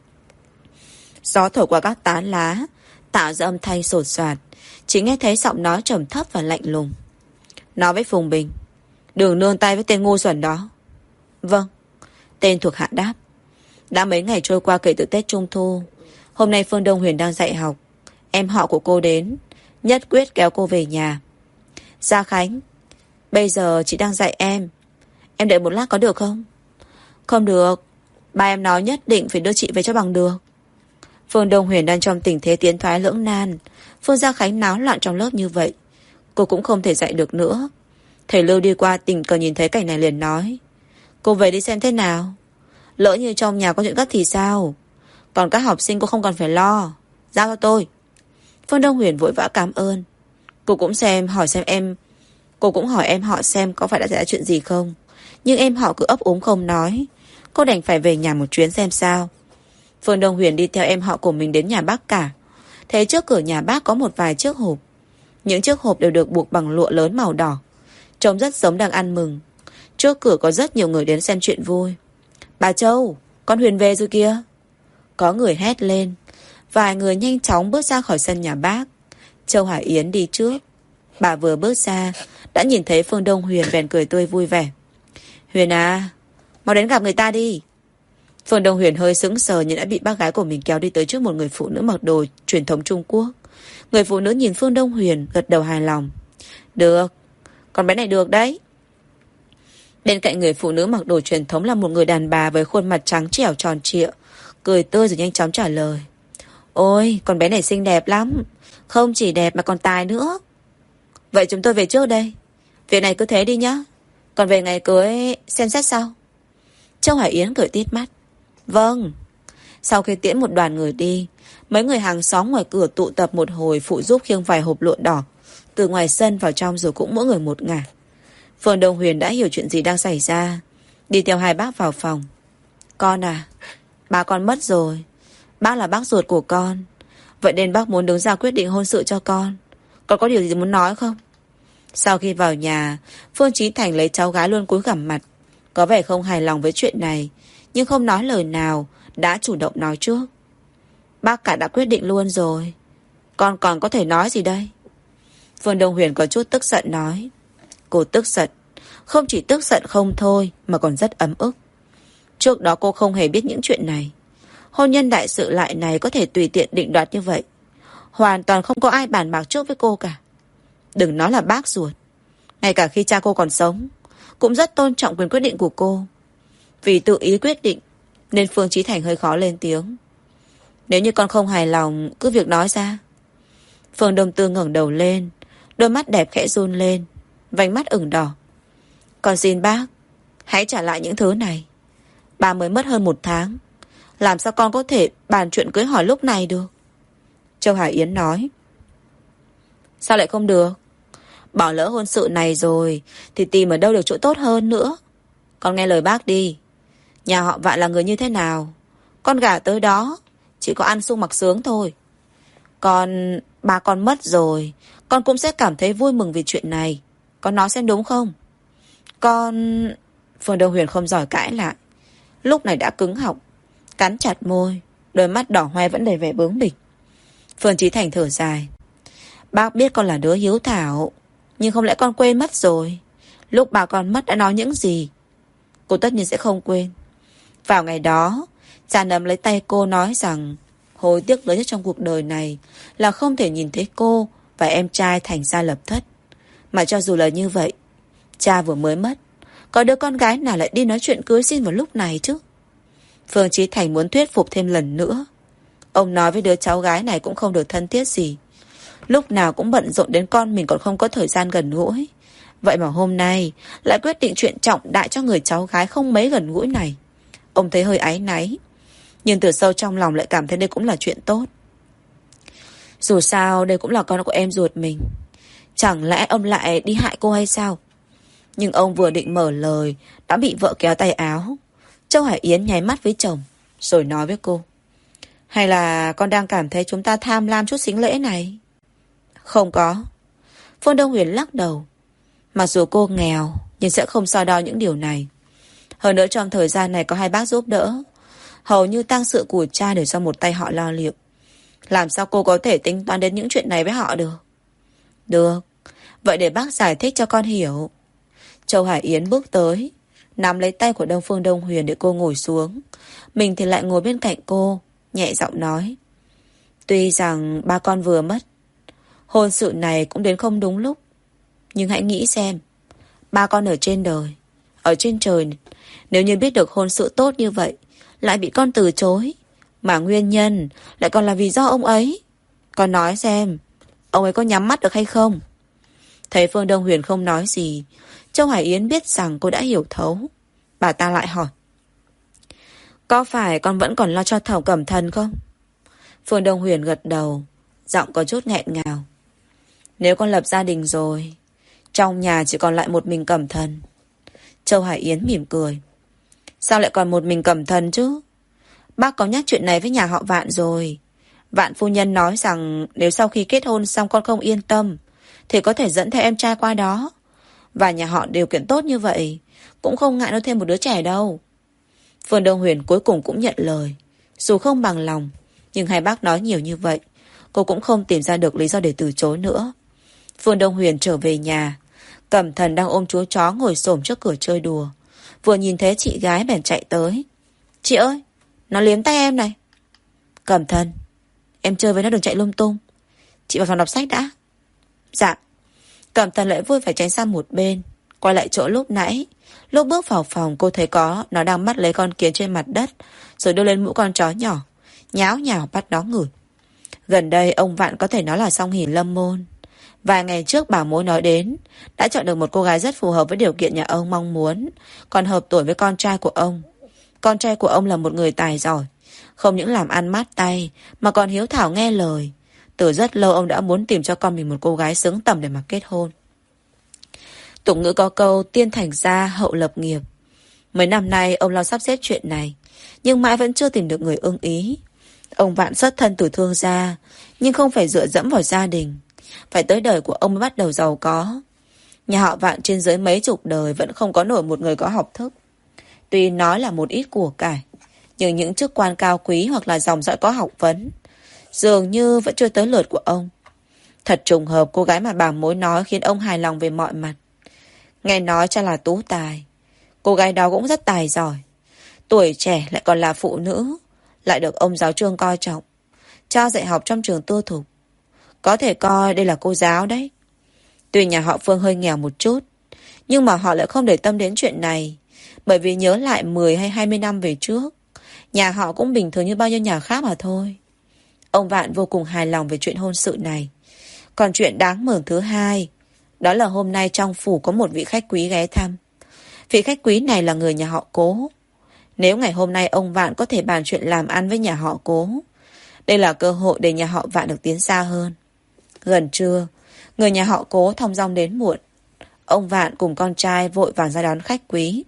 Gió thổi qua các tán lá, tạo ra âm thanh sột soạt. Chỉ nghe thấy giọng nói trầm thấp và lạnh lùng. Nói với Phùng Bình, đừng nương tay với tên ngu xuẩn đó. Vâng. Tên thuộc hạ đáp. Đã mấy ngày trôi qua kể từ Tết Trung Thu. Hôm nay Phương Đông Huyền đang dạy học. Em họ của cô đến, nhất quyết kéo cô về nhà. Gia Khánh, bây giờ chị đang dạy em, em đợi một lát có được không? Không được, ba em nói nhất định phải đưa chị về cho bằng được. Phương Đông Huyền đang trong tình thế tiến thoái lưỡng nan. Phương Gia Khánh náo loạn trong lớp như vậy, cô cũng không thể dạy được nữa. Thầy Lưu đi qua tình cờ nhìn thấy cảnh này liền nói, cô về đi xem thế nào. Lỡ như trong nhà có chuyện gấp thì sao? Còn các học sinh cô không cần phải lo, giao cho tôi. Phương Đông Huyền vội vã cảm ơn. Cô cũng xem hỏi xem em Cô cũng hỏi em họ xem có phải đã xảy ra chuyện gì không. Nhưng em họ cứ ấp úng không nói. Cô đành phải về nhà một chuyến xem sao. Phương Đông Huyền đi theo em họ của mình đến nhà bác cả. Thấy trước cửa nhà bác có một vài chiếc hộp. Những chiếc hộp đều được buộc bằng lụa lớn màu đỏ, trông rất giống đang ăn mừng. Trước cửa có rất nhiều người đến xem chuyện vui. Bà Châu, con Huyền về rồi kìa. Có người hét lên. Vài người nhanh chóng bước ra khỏi sân nhà bác. Châu Hải Yến đi trước. Bà vừa bước ra đã nhìn thấy Phương Đông Huyền, bèn cười tươi vui vẻ. Huyền à, mau đến gặp người ta đi. Phương Đông Huyền hơi sững sờ nhưng đã bị bác gái của mình kéo đi tới trước một người phụ nữ mặc đồ truyền thống Trung Quốc. Người phụ nữ nhìn Phương Đông Huyền, gật đầu hài lòng. Được, con bé này được đấy. Bên cạnh người phụ nữ mặc đồ truyền thống là một người đàn bà với khuôn mặt trắng trẻo tròn trịa, cười tươi rồi nhanh chóng trả lời. Ôi, con bé này xinh đẹp lắm. Không chỉ đẹp mà còn tài nữa. Vậy chúng tôi về trước đây. Việc này cứ thế đi nhá. Còn về ngày cưới xem xét sau. Châu Hải Yến cười tít mắt. Vâng. Sau khi tiễn một đoàn người đi, mấy người hàng xóm ngoài cửa tụ tập một hồi phụ giúp khiêng vài hộp lụa đỏ từ ngoài sân vào trong, rồi cũng mỗi người một ngả. Phương Đông Huyền đã hiểu chuyện gì đang xảy ra, đi theo hai bác vào phòng. Con à, ba con mất rồi. Bác là bác ruột của con, vậy nên bác muốn đứng ra quyết định hôn sự cho con. Con có điều gì muốn nói không? Sau khi vào nhà, Phương Chí Thành lấy cháu gái luôn cúi gằm mặt, có vẻ không hài lòng với chuyện này, nhưng không nói lời nào, đã chủ động nói trước. Bác cả đã quyết định luôn rồi, con còn có thể nói gì đây? Phương Đông Huyền có chút tức giận nói. Cô tức giận, không chỉ tức giận không thôi mà còn rất ấm ức. Trước đó cô không hề biết những chuyện này. Hôn nhân đại sự lại này có thể tùy tiện định đoạt như vậy, hoàn toàn không có ai bàn bạc trước với cô cả. Đừng nói là bác ruột, ngay cả khi cha cô còn sống cũng rất tôn trọng quyền quyết định của cô. Vì tự ý quyết định nên Phương Chí Thành hơi khó lên tiếng. Nếu như con không hài lòng, cứ việc nói ra. Phương Đông Tư ngẩng đầu lên, đôi mắt đẹp khẽ run lên, vành mắt ửng đỏ. Con xin bác, hãy trả lại những thứ này. Bà mới mất hơn một tháng, làm sao con có thể bàn chuyện cưới hỏi lúc này được? Châu Hải Yến nói. Sao lại không được? Bỏ lỡ hôn sự này rồi thì tìm ở đâu được chỗ tốt hơn nữa. Con nghe lời bác đi. Nhà họ Vạn là người như thế nào, con gả tới đó chỉ có ăn sung mặc sướng thôi. Con, ba con mất rồi, con cũng sẽ cảm thấy vui mừng vì chuyện này. Con nói xem đúng không? Con... Phương Đông Huyền không giỏi cãi lại, lúc này đã cứng họng, cắn chặt môi, đôi mắt đỏ hoe vẫn đầy vẻ bướng bỉnh. Phương Chí Thành thở dài. Bác biết con là đứa hiếu thảo, nhưng không lẽ con quên mất rồi lúc bà con mất đã nói những gì? Cô tất nhiên sẽ không quên. Vào ngày đó, cha nắm lấy tay cô nói rằng hối tiếc lớn nhất trong cuộc đời này là không thể nhìn thấy cô và em trai thành gia lập thất. Mà cho dù là như vậy, cha vừa mới mất, có đứa con gái nào lại đi nói chuyện cưới xin vào lúc này chứ? Phương Chí Thành muốn thuyết phục thêm lần nữa. Ông nói với đứa cháu gái này cũng không được thân thiết gì, lúc nào cũng bận rộn đến con mình còn không có thời gian gần gũi. Vậy mà hôm nay lại quyết định chuyện trọng đại cho người cháu gái không mấy gần gũi này. Ông thấy hơi áy náy. Nhưng từ sâu trong lòng lại cảm thấy đây cũng là chuyện tốt. Dù sao đây cũng là con của em ruột mình. Chẳng lẽ ông lại đi hại cô hay sao? Nhưng ông vừa định mở lời đã bị vợ kéo tay áo. Châu Hải Yến nháy mắt với chồng rồi nói với cô: Hay là con đang cảm thấy chúng ta tham lam chút sính lễ này? Không có. Phương Đông Huyền lắc đầu. Mặc dù cô nghèo nhưng sẽ không so đo những điều này. Hơn nữa trong thời gian này có hai bác giúp đỡ, hầu như tang sự của cha đều do một tay họ lo liệu. Làm sao cô có thể tính toán đến những chuyện này với họ được? Được. Vậy để bác giải thích cho con hiểu. Châu Hải Yến bước tới, nắm lấy tay của Đông Phương Đông Huyền để cô ngồi xuống. Mình thì lại ngồi bên cạnh cô, nhẹ giọng nói: Tuy rằng ba con vừa mất, hôn sự này cũng đến không đúng lúc, nhưng hãy nghĩ xem, ba con ở trên đời, ở trên trời, nếu như biết được hôn sự tốt như vậy lại bị con từ chối, mà nguyên nhân lại còn là vì do ông ấy. Con nói xem, ông ấy có nhắm mắt được hay không? Thấy Phương Đông Huyền không nói gì, Châu Hải Yến biết rằng cô đã hiểu thấu. Bà ta lại hỏi: Có phải con vẫn còn lo cho Thảo Cẩm Thần không? Phương Đông Huyền gật đầu, giọng có chút nghẹn ngào. Nếu con lập gia đình rồi, trong nhà chỉ còn lại một mình Cẩm Thần. Châu Hải Yến mỉm cười. Sao lại còn một mình Cẩm Thần chứ? Bác có nhắc chuyện này với nhà họ Vạn rồi. Vạn phu nhân nói rằng nếu sau khi kết hôn xong con không yên tâm thì có thể dẫn theo em trai qua đó. Và nhà họ điều kiện tốt như vậy, cũng không ngại nuôi thêm một đứa trẻ đâu. Phương Đông Huyền cuối cùng cũng nhận lời. Dù không bằng lòng, nhưng hai bác nói nhiều như vậy, cô cũng không tìm ra được lý do để từ chối nữa. Phương Đông Huyền trở về nhà. Cẩm Thần đang ôm chú chó ngồi xổm trước cửa chơi đùa. Vừa nhìn thấy chị gái bèn chạy tới. Chị ơi, nó liếm tay em này. Cẩm Thần, em chơi với nó đừng chạy lung tung. Chị vào phòng đọc sách đã. Dạ. Cẩm Thần lại vui phải tránh sang một bên, quay lại chỗ lúc nãy. Lúc bước vào phòng cô thấy có nó đang bắt lấy con kiến trên mặt đất, rồi đưa lên mũi con chó nhỏ, nháo nhào bắt nó ngửi. Gần đây ông Vạn có thể nói là song hỷ lâm môn. Vài ngày trước bà mối nói đến đã chọn được một cô gái rất phù hợp với điều kiện nhà ông mong muốn, còn hợp tuổi với con trai của ông. Con trai của ông là một người tài giỏi, không những làm ăn mát tay mà còn hiếu thảo nghe lời. Từ rất lâu ông đã muốn tìm cho con mình một cô gái xứng tầm để mà kết hôn. Tục ngữ có câu tiên thành gia hậu lập nghiệp. Mấy năm nay ông lo sắp xếp chuyện này, nhưng mãi vẫn chưa tìm được người ưng ý. Ông Vạn xuất thân từ thương gia, nhưng không phải dựa dẫm vào gia đình. Phải tới đời của ông mới bắt đầu giàu có. Nhà họ Vạn trên dưới mấy chục đời vẫn không có nổi một người có học thức. Tuy nói là một ít của cải, nhưng những chức quan cao quý hoặc là dòng dõi có học vấn dường như vẫn chưa tới lượt của ông. Thật trùng hợp cô gái mà bà mối nói khiến ông hài lòng về mọi mặt. Nghe nói cha là tú tài, cô gái đó cũng rất tài giỏi. Tuổi trẻ lại còn là phụ nữ, lại được ông giáo trương coi trọng, cho dạy học trong trường tư thục. Có thể coi đây là cô giáo đấy. Tuy nhà họ Phương hơi nghèo một chút, nhưng mà họ lại không để tâm đến chuyện này. Bởi vì nhớ lại mười hay hai mươi năm về trước, nhà họ cũng bình thường như bao nhiêu nhà khác mà thôi. Ông Vạn vô cùng hài lòng về chuyện hôn sự này. Còn chuyện đáng mừng thứ hai, đó là hôm nay trong phủ có một vị khách quý ghé thăm. Vị khách quý này là người nhà họ Cố. Nếu ngày hôm nay ông Vạn có thể bàn chuyện làm ăn với nhà họ Cố, đây là cơ hội để nhà họ Vạn được tiến xa hơn. Gần trưa, người nhà họ Cố thong dong đến muộn. Ông Vạn cùng con trai vội vàng ra đón khách quý.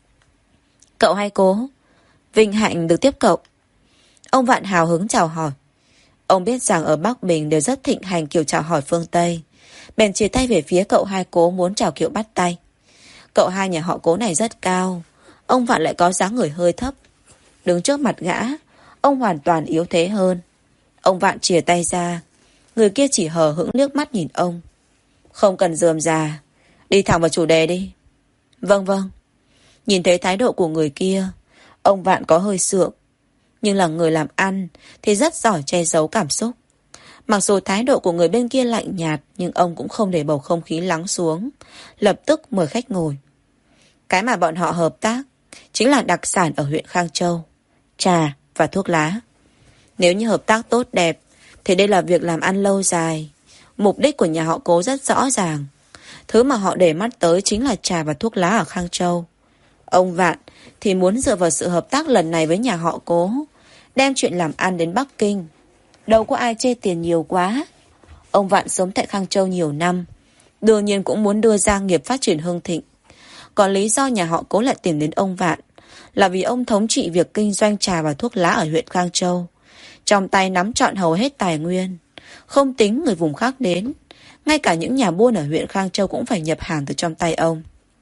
Cậu hay Cố? Vinh hạnh được tiếp cậu. Ông Vạn hào hứng chào hỏi. Ông biết rằng ở Bắc Bình đều rất thịnh hành kiểu chào hỏi phương Tây, bèn chia tay về phía cậu hai Cố muốn chào kiểu bắt tay. Cậu hai nhà họ Cố này rất cao, ông Vạn lại có dáng người hơi thấp. Đứng trước mặt gã, ông hoàn toàn yếu thế hơn. Ông Vạn chìa tay ra, người kia chỉ hờ hững liếc mắt nhìn ông. Không cần rườm rà, đi thẳng vào chủ đề đi. Vâng vâng. Nhìn thấy thái độ của người kia, ông Vạn có hơi sượng. Nhưng là người làm ăn thì rất giỏi che giấu cảm xúc. Mặc dù thái độ của người bên kia lạnh nhạt, nhưng ông cũng không để bầu không khí lắng xuống, lập tức mời khách ngồi. Cái mà bọn họ hợp tác chính là đặc sản ở huyện Khang Châu, trà và thuốc lá. Nếu như hợp tác tốt đẹp thì đây là việc làm ăn lâu dài. Mục đích của nhà họ Cố rất rõ ràng. Thứ mà họ để mắt tới chính là trà và thuốc lá ở Khang Châu. Ông Vạn thì muốn dựa vào sự hợp tác lần này với nhà họ Cố đem chuyện làm ăn đến Bắc Kinh. Đâu có ai chê tiền nhiều quá. Ông Vạn sống tại Khang Châu nhiều năm, đương nhiên cũng muốn đưa gia nghiệp phát triển hưng thịnh. Còn lý do nhà họ Cố lại tìm đến ông Vạn là vì ông thống trị việc kinh doanh trà và thuốc lá ở huyện Khang Châu, trong tay nắm trọn hầu hết tài nguyên. Không tính người vùng khác đến, ngay cả những nhà buôn ở huyện Khang Châu cũng phải nhập hàng từ trong tay ông.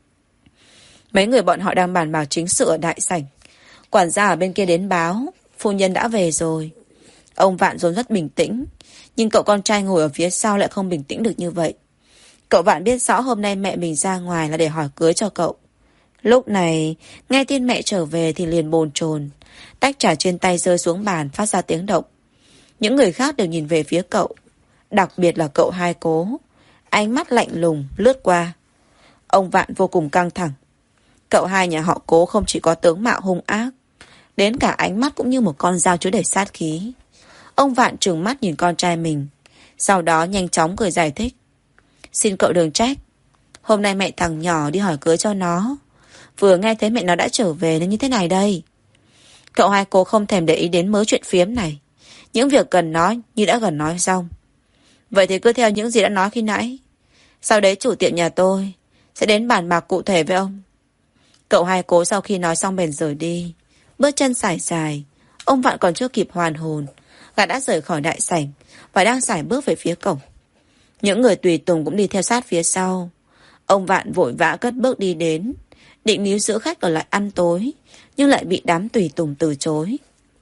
Mấy người bọn họ đang bàn bạc chính sự ở đại sảnh. Quản gia ở bên kia đến báo phu nhân đã về rồi. Ông Vạn vốn rất bình tĩnh, nhưng cậu con trai ngồi ở phía sau lại không bình tĩnh được như vậy. Cậu Vạn biết rõ hôm nay mẹ mình ra ngoài là để hỏi cưới cho cậu. Lúc này nghe tin mẹ trở về thì liền bồn chồn, tách trà trên tay rơi xuống bàn phát ra tiếng động. Những người khác đều nhìn về phía cậu, đặc biệt là cậu hai Cố. Ánh mắt lạnh lùng lướt qua. Ông Vạn vô cùng căng thẳng. Cậu hai nhà họ Cố không chỉ có tướng mạo hung ác, đến cả ánh mắt cũng như một con dao chứa đầy sát khí. Ông Vạn trừng mắt nhìn con trai mình, sau đó nhanh chóng cười giải thích. Xin cậu đừng trách, hôm nay mẹ thằng nhỏ đi hỏi cưới cho nó, vừa nghe thấy mẹ nó đã trở về nên như thế này đây. Cậu hai Cố không thèm để ý đến mớ chuyện phiếm này. Những việc cần nói như đã gần nói xong. Vậy thì cứ theo những gì đã nói khi nãy. Sau đấy chủ tiệm nhà tôi sẽ đến bàn bạc cụ thể với ông. Cậu hai Cố sau khi nói xong bèn rời đi, bước chân sải sải. Ông Vạn còn chưa kịp hoàn hồn, gã đã rời khỏi đại sảnh và đang sải bước về phía cổng. Những người tùy tùng cũng đi theo sát phía sau. Ông Vạn vội vã cất bước đi đến, định níu giữ khách ở lại ăn tối, nhưng lại bị đám tùy tùng từ chối.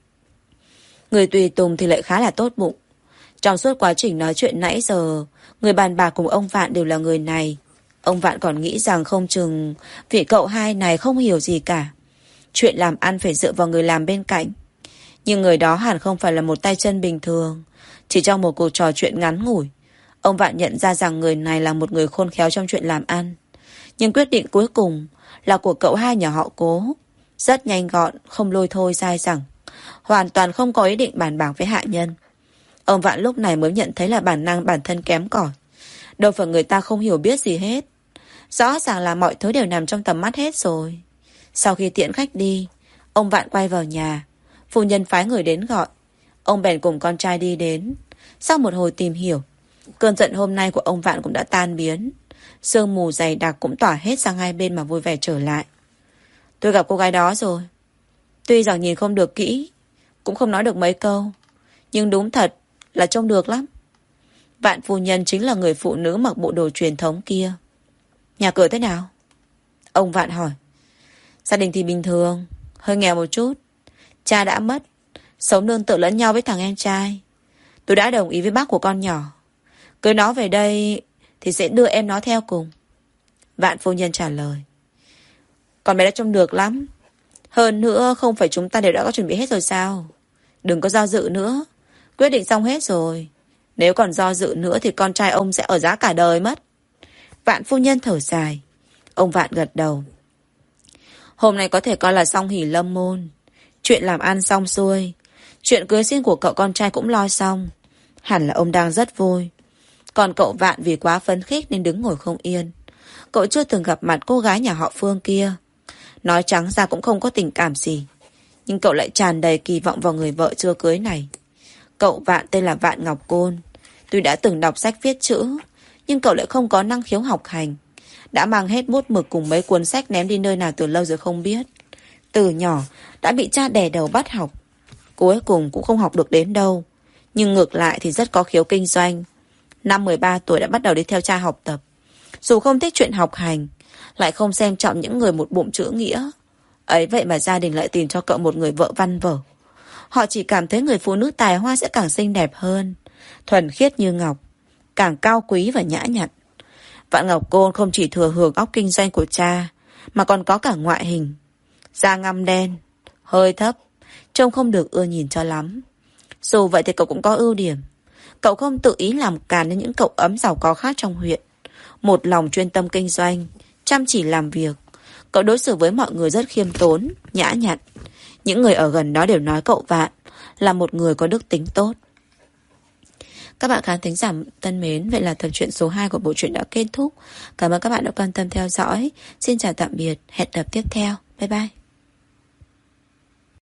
Người tùy tùng thì lại khá là tốt bụng. Trong suốt quá trình nói chuyện nãy giờ, người bàn bạc cùng ông Vạn đều là người này. Ông Vạn còn nghĩ rằng không chừng vị cậu hai này không hiểu gì cả. Chuyện làm ăn phải dựa vào người làm bên cạnh. Nhưng người đó hẳn không phải là một tay chân bình thường. Chỉ trong một cuộc trò chuyện ngắn ngủi, ông Vạn nhận ra rằng người này là một người khôn khéo trong chuyện làm ăn. Nhưng quyết định cuối cùng là của cậu hai nhà họ Cố. Rất nhanh gọn, không lôi thôi dai dẳng, hoàn toàn không có ý định bàn bạc với hạ nhân. Ông Vạn lúc này mới nhận thấy là bản năng bản thân kém cỏi. Đâu phải người ta không hiểu biết gì hết. Rõ ràng là mọi thứ đều nằm trong tầm mắt hết rồi. Sau khi tiễn khách đi, ông Vạn quay vào nhà. Phu nhân phái người đến gọi. Ông bèn cùng con trai đi đến. Sau một hồi tìm hiểu, cơn giận hôm nay của ông Vạn cũng đã tan biến. Sương mù dày đặc cũng tỏa hết sang hai bên mà vui vẻ trở lại. Tôi gặp cô gái đó rồi. Tuy rằng nhìn không được kỹ, cũng không nói được mấy câu, nhưng đúng thật là trông được lắm. Vạn phu nhân chính là người phụ nữ mặc bộ đồ truyền thống kia. Nhà cửa thế nào? Ông Vạn hỏi. Gia đình thì bình thường, hơi nghèo một chút. Cha đã mất, sống nương tựa lẫn nhau với thằng em trai. Tôi đã đồng ý với bác của con nhỏ, cưới nó về đây thì sẽ đưa em nó theo cùng. Vạn phu nhân trả lời. Con bé đã trông được lắm. Hơn nữa không phải chúng ta đều đã có chuẩn bị hết rồi sao? Đừng có do dự nữa. Quyết định xong hết rồi. Nếu còn do dự nữa thì con trai ông sẽ ở giá cả đời mất. Vạn phu nhân thở dài. Ông Vạn gật đầu. Hôm nay có thể coi là xong hỷ lâm môn. Chuyện làm ăn xong xuôi. Chuyện cưới xin của cậu con trai cũng lo xong. Hẳn là ông đang rất vui. Còn cậu Vạn vì quá phấn khích nên đứng ngồi không yên. Cậu chưa từng gặp mặt cô gái nhà họ Phương kia. Nói trắng ra cũng không có tình cảm gì. Nhưng cậu lại tràn đầy kỳ vọng vào người vợ chưa cưới này. Cậu Vạn tên là Vạn Ngọc Côn. Tuy đã từng đọc sách viết chữ, nhưng cậu lại không có năng khiếu học hành. Đã mang hết bút mực cùng mấy cuốn sách ném đi nơi nào từ lâu rồi không biết. Từ nhỏ đã bị cha đè đầu bắt học. Cuối cùng cũng không học được đến đâu. Nhưng ngược lại thì rất có khiếu kinh doanh. Năm mười ba tuổi đã bắt đầu đi theo cha học tập. Dù không thích chuyện học hành, lại không xem trọng những người một bụng chữ nghĩa. Ấy vậy mà gia đình lại tìm cho cậu một người vợ văn vở. Họ chỉ cảm thấy người phụ nữ tài hoa sẽ càng xinh đẹp hơn, thuần khiết như ngọc, càng cao quý và nhã nhặn. Vạn Ngọc Côn không chỉ thừa hưởng óc kinh doanh của cha, mà còn có cả ngoại hình. Da ngăm đen, hơi thấp, trông không được ưa nhìn cho lắm. Dù vậy thì cậu cũng có ưu điểm. Cậu không tự ý làm càn đến những cậu ấm giàu có khác trong huyện. Một lòng chuyên tâm kinh doanh, chăm chỉ làm việc. Cậu đối xử với mọi người rất khiêm tốn, nhã nhặn. Những người ở gần đó đều nói cậu Vạn là một người có đức tính tốt. Các bạn khán thính giả thân mến, vậy là tập truyện số hai của bộ truyện đã kết thúc. Cảm ơn các bạn đã quan tâm theo dõi. Xin chào tạm biệt, hẹn tập tiếp theo. Bye bye.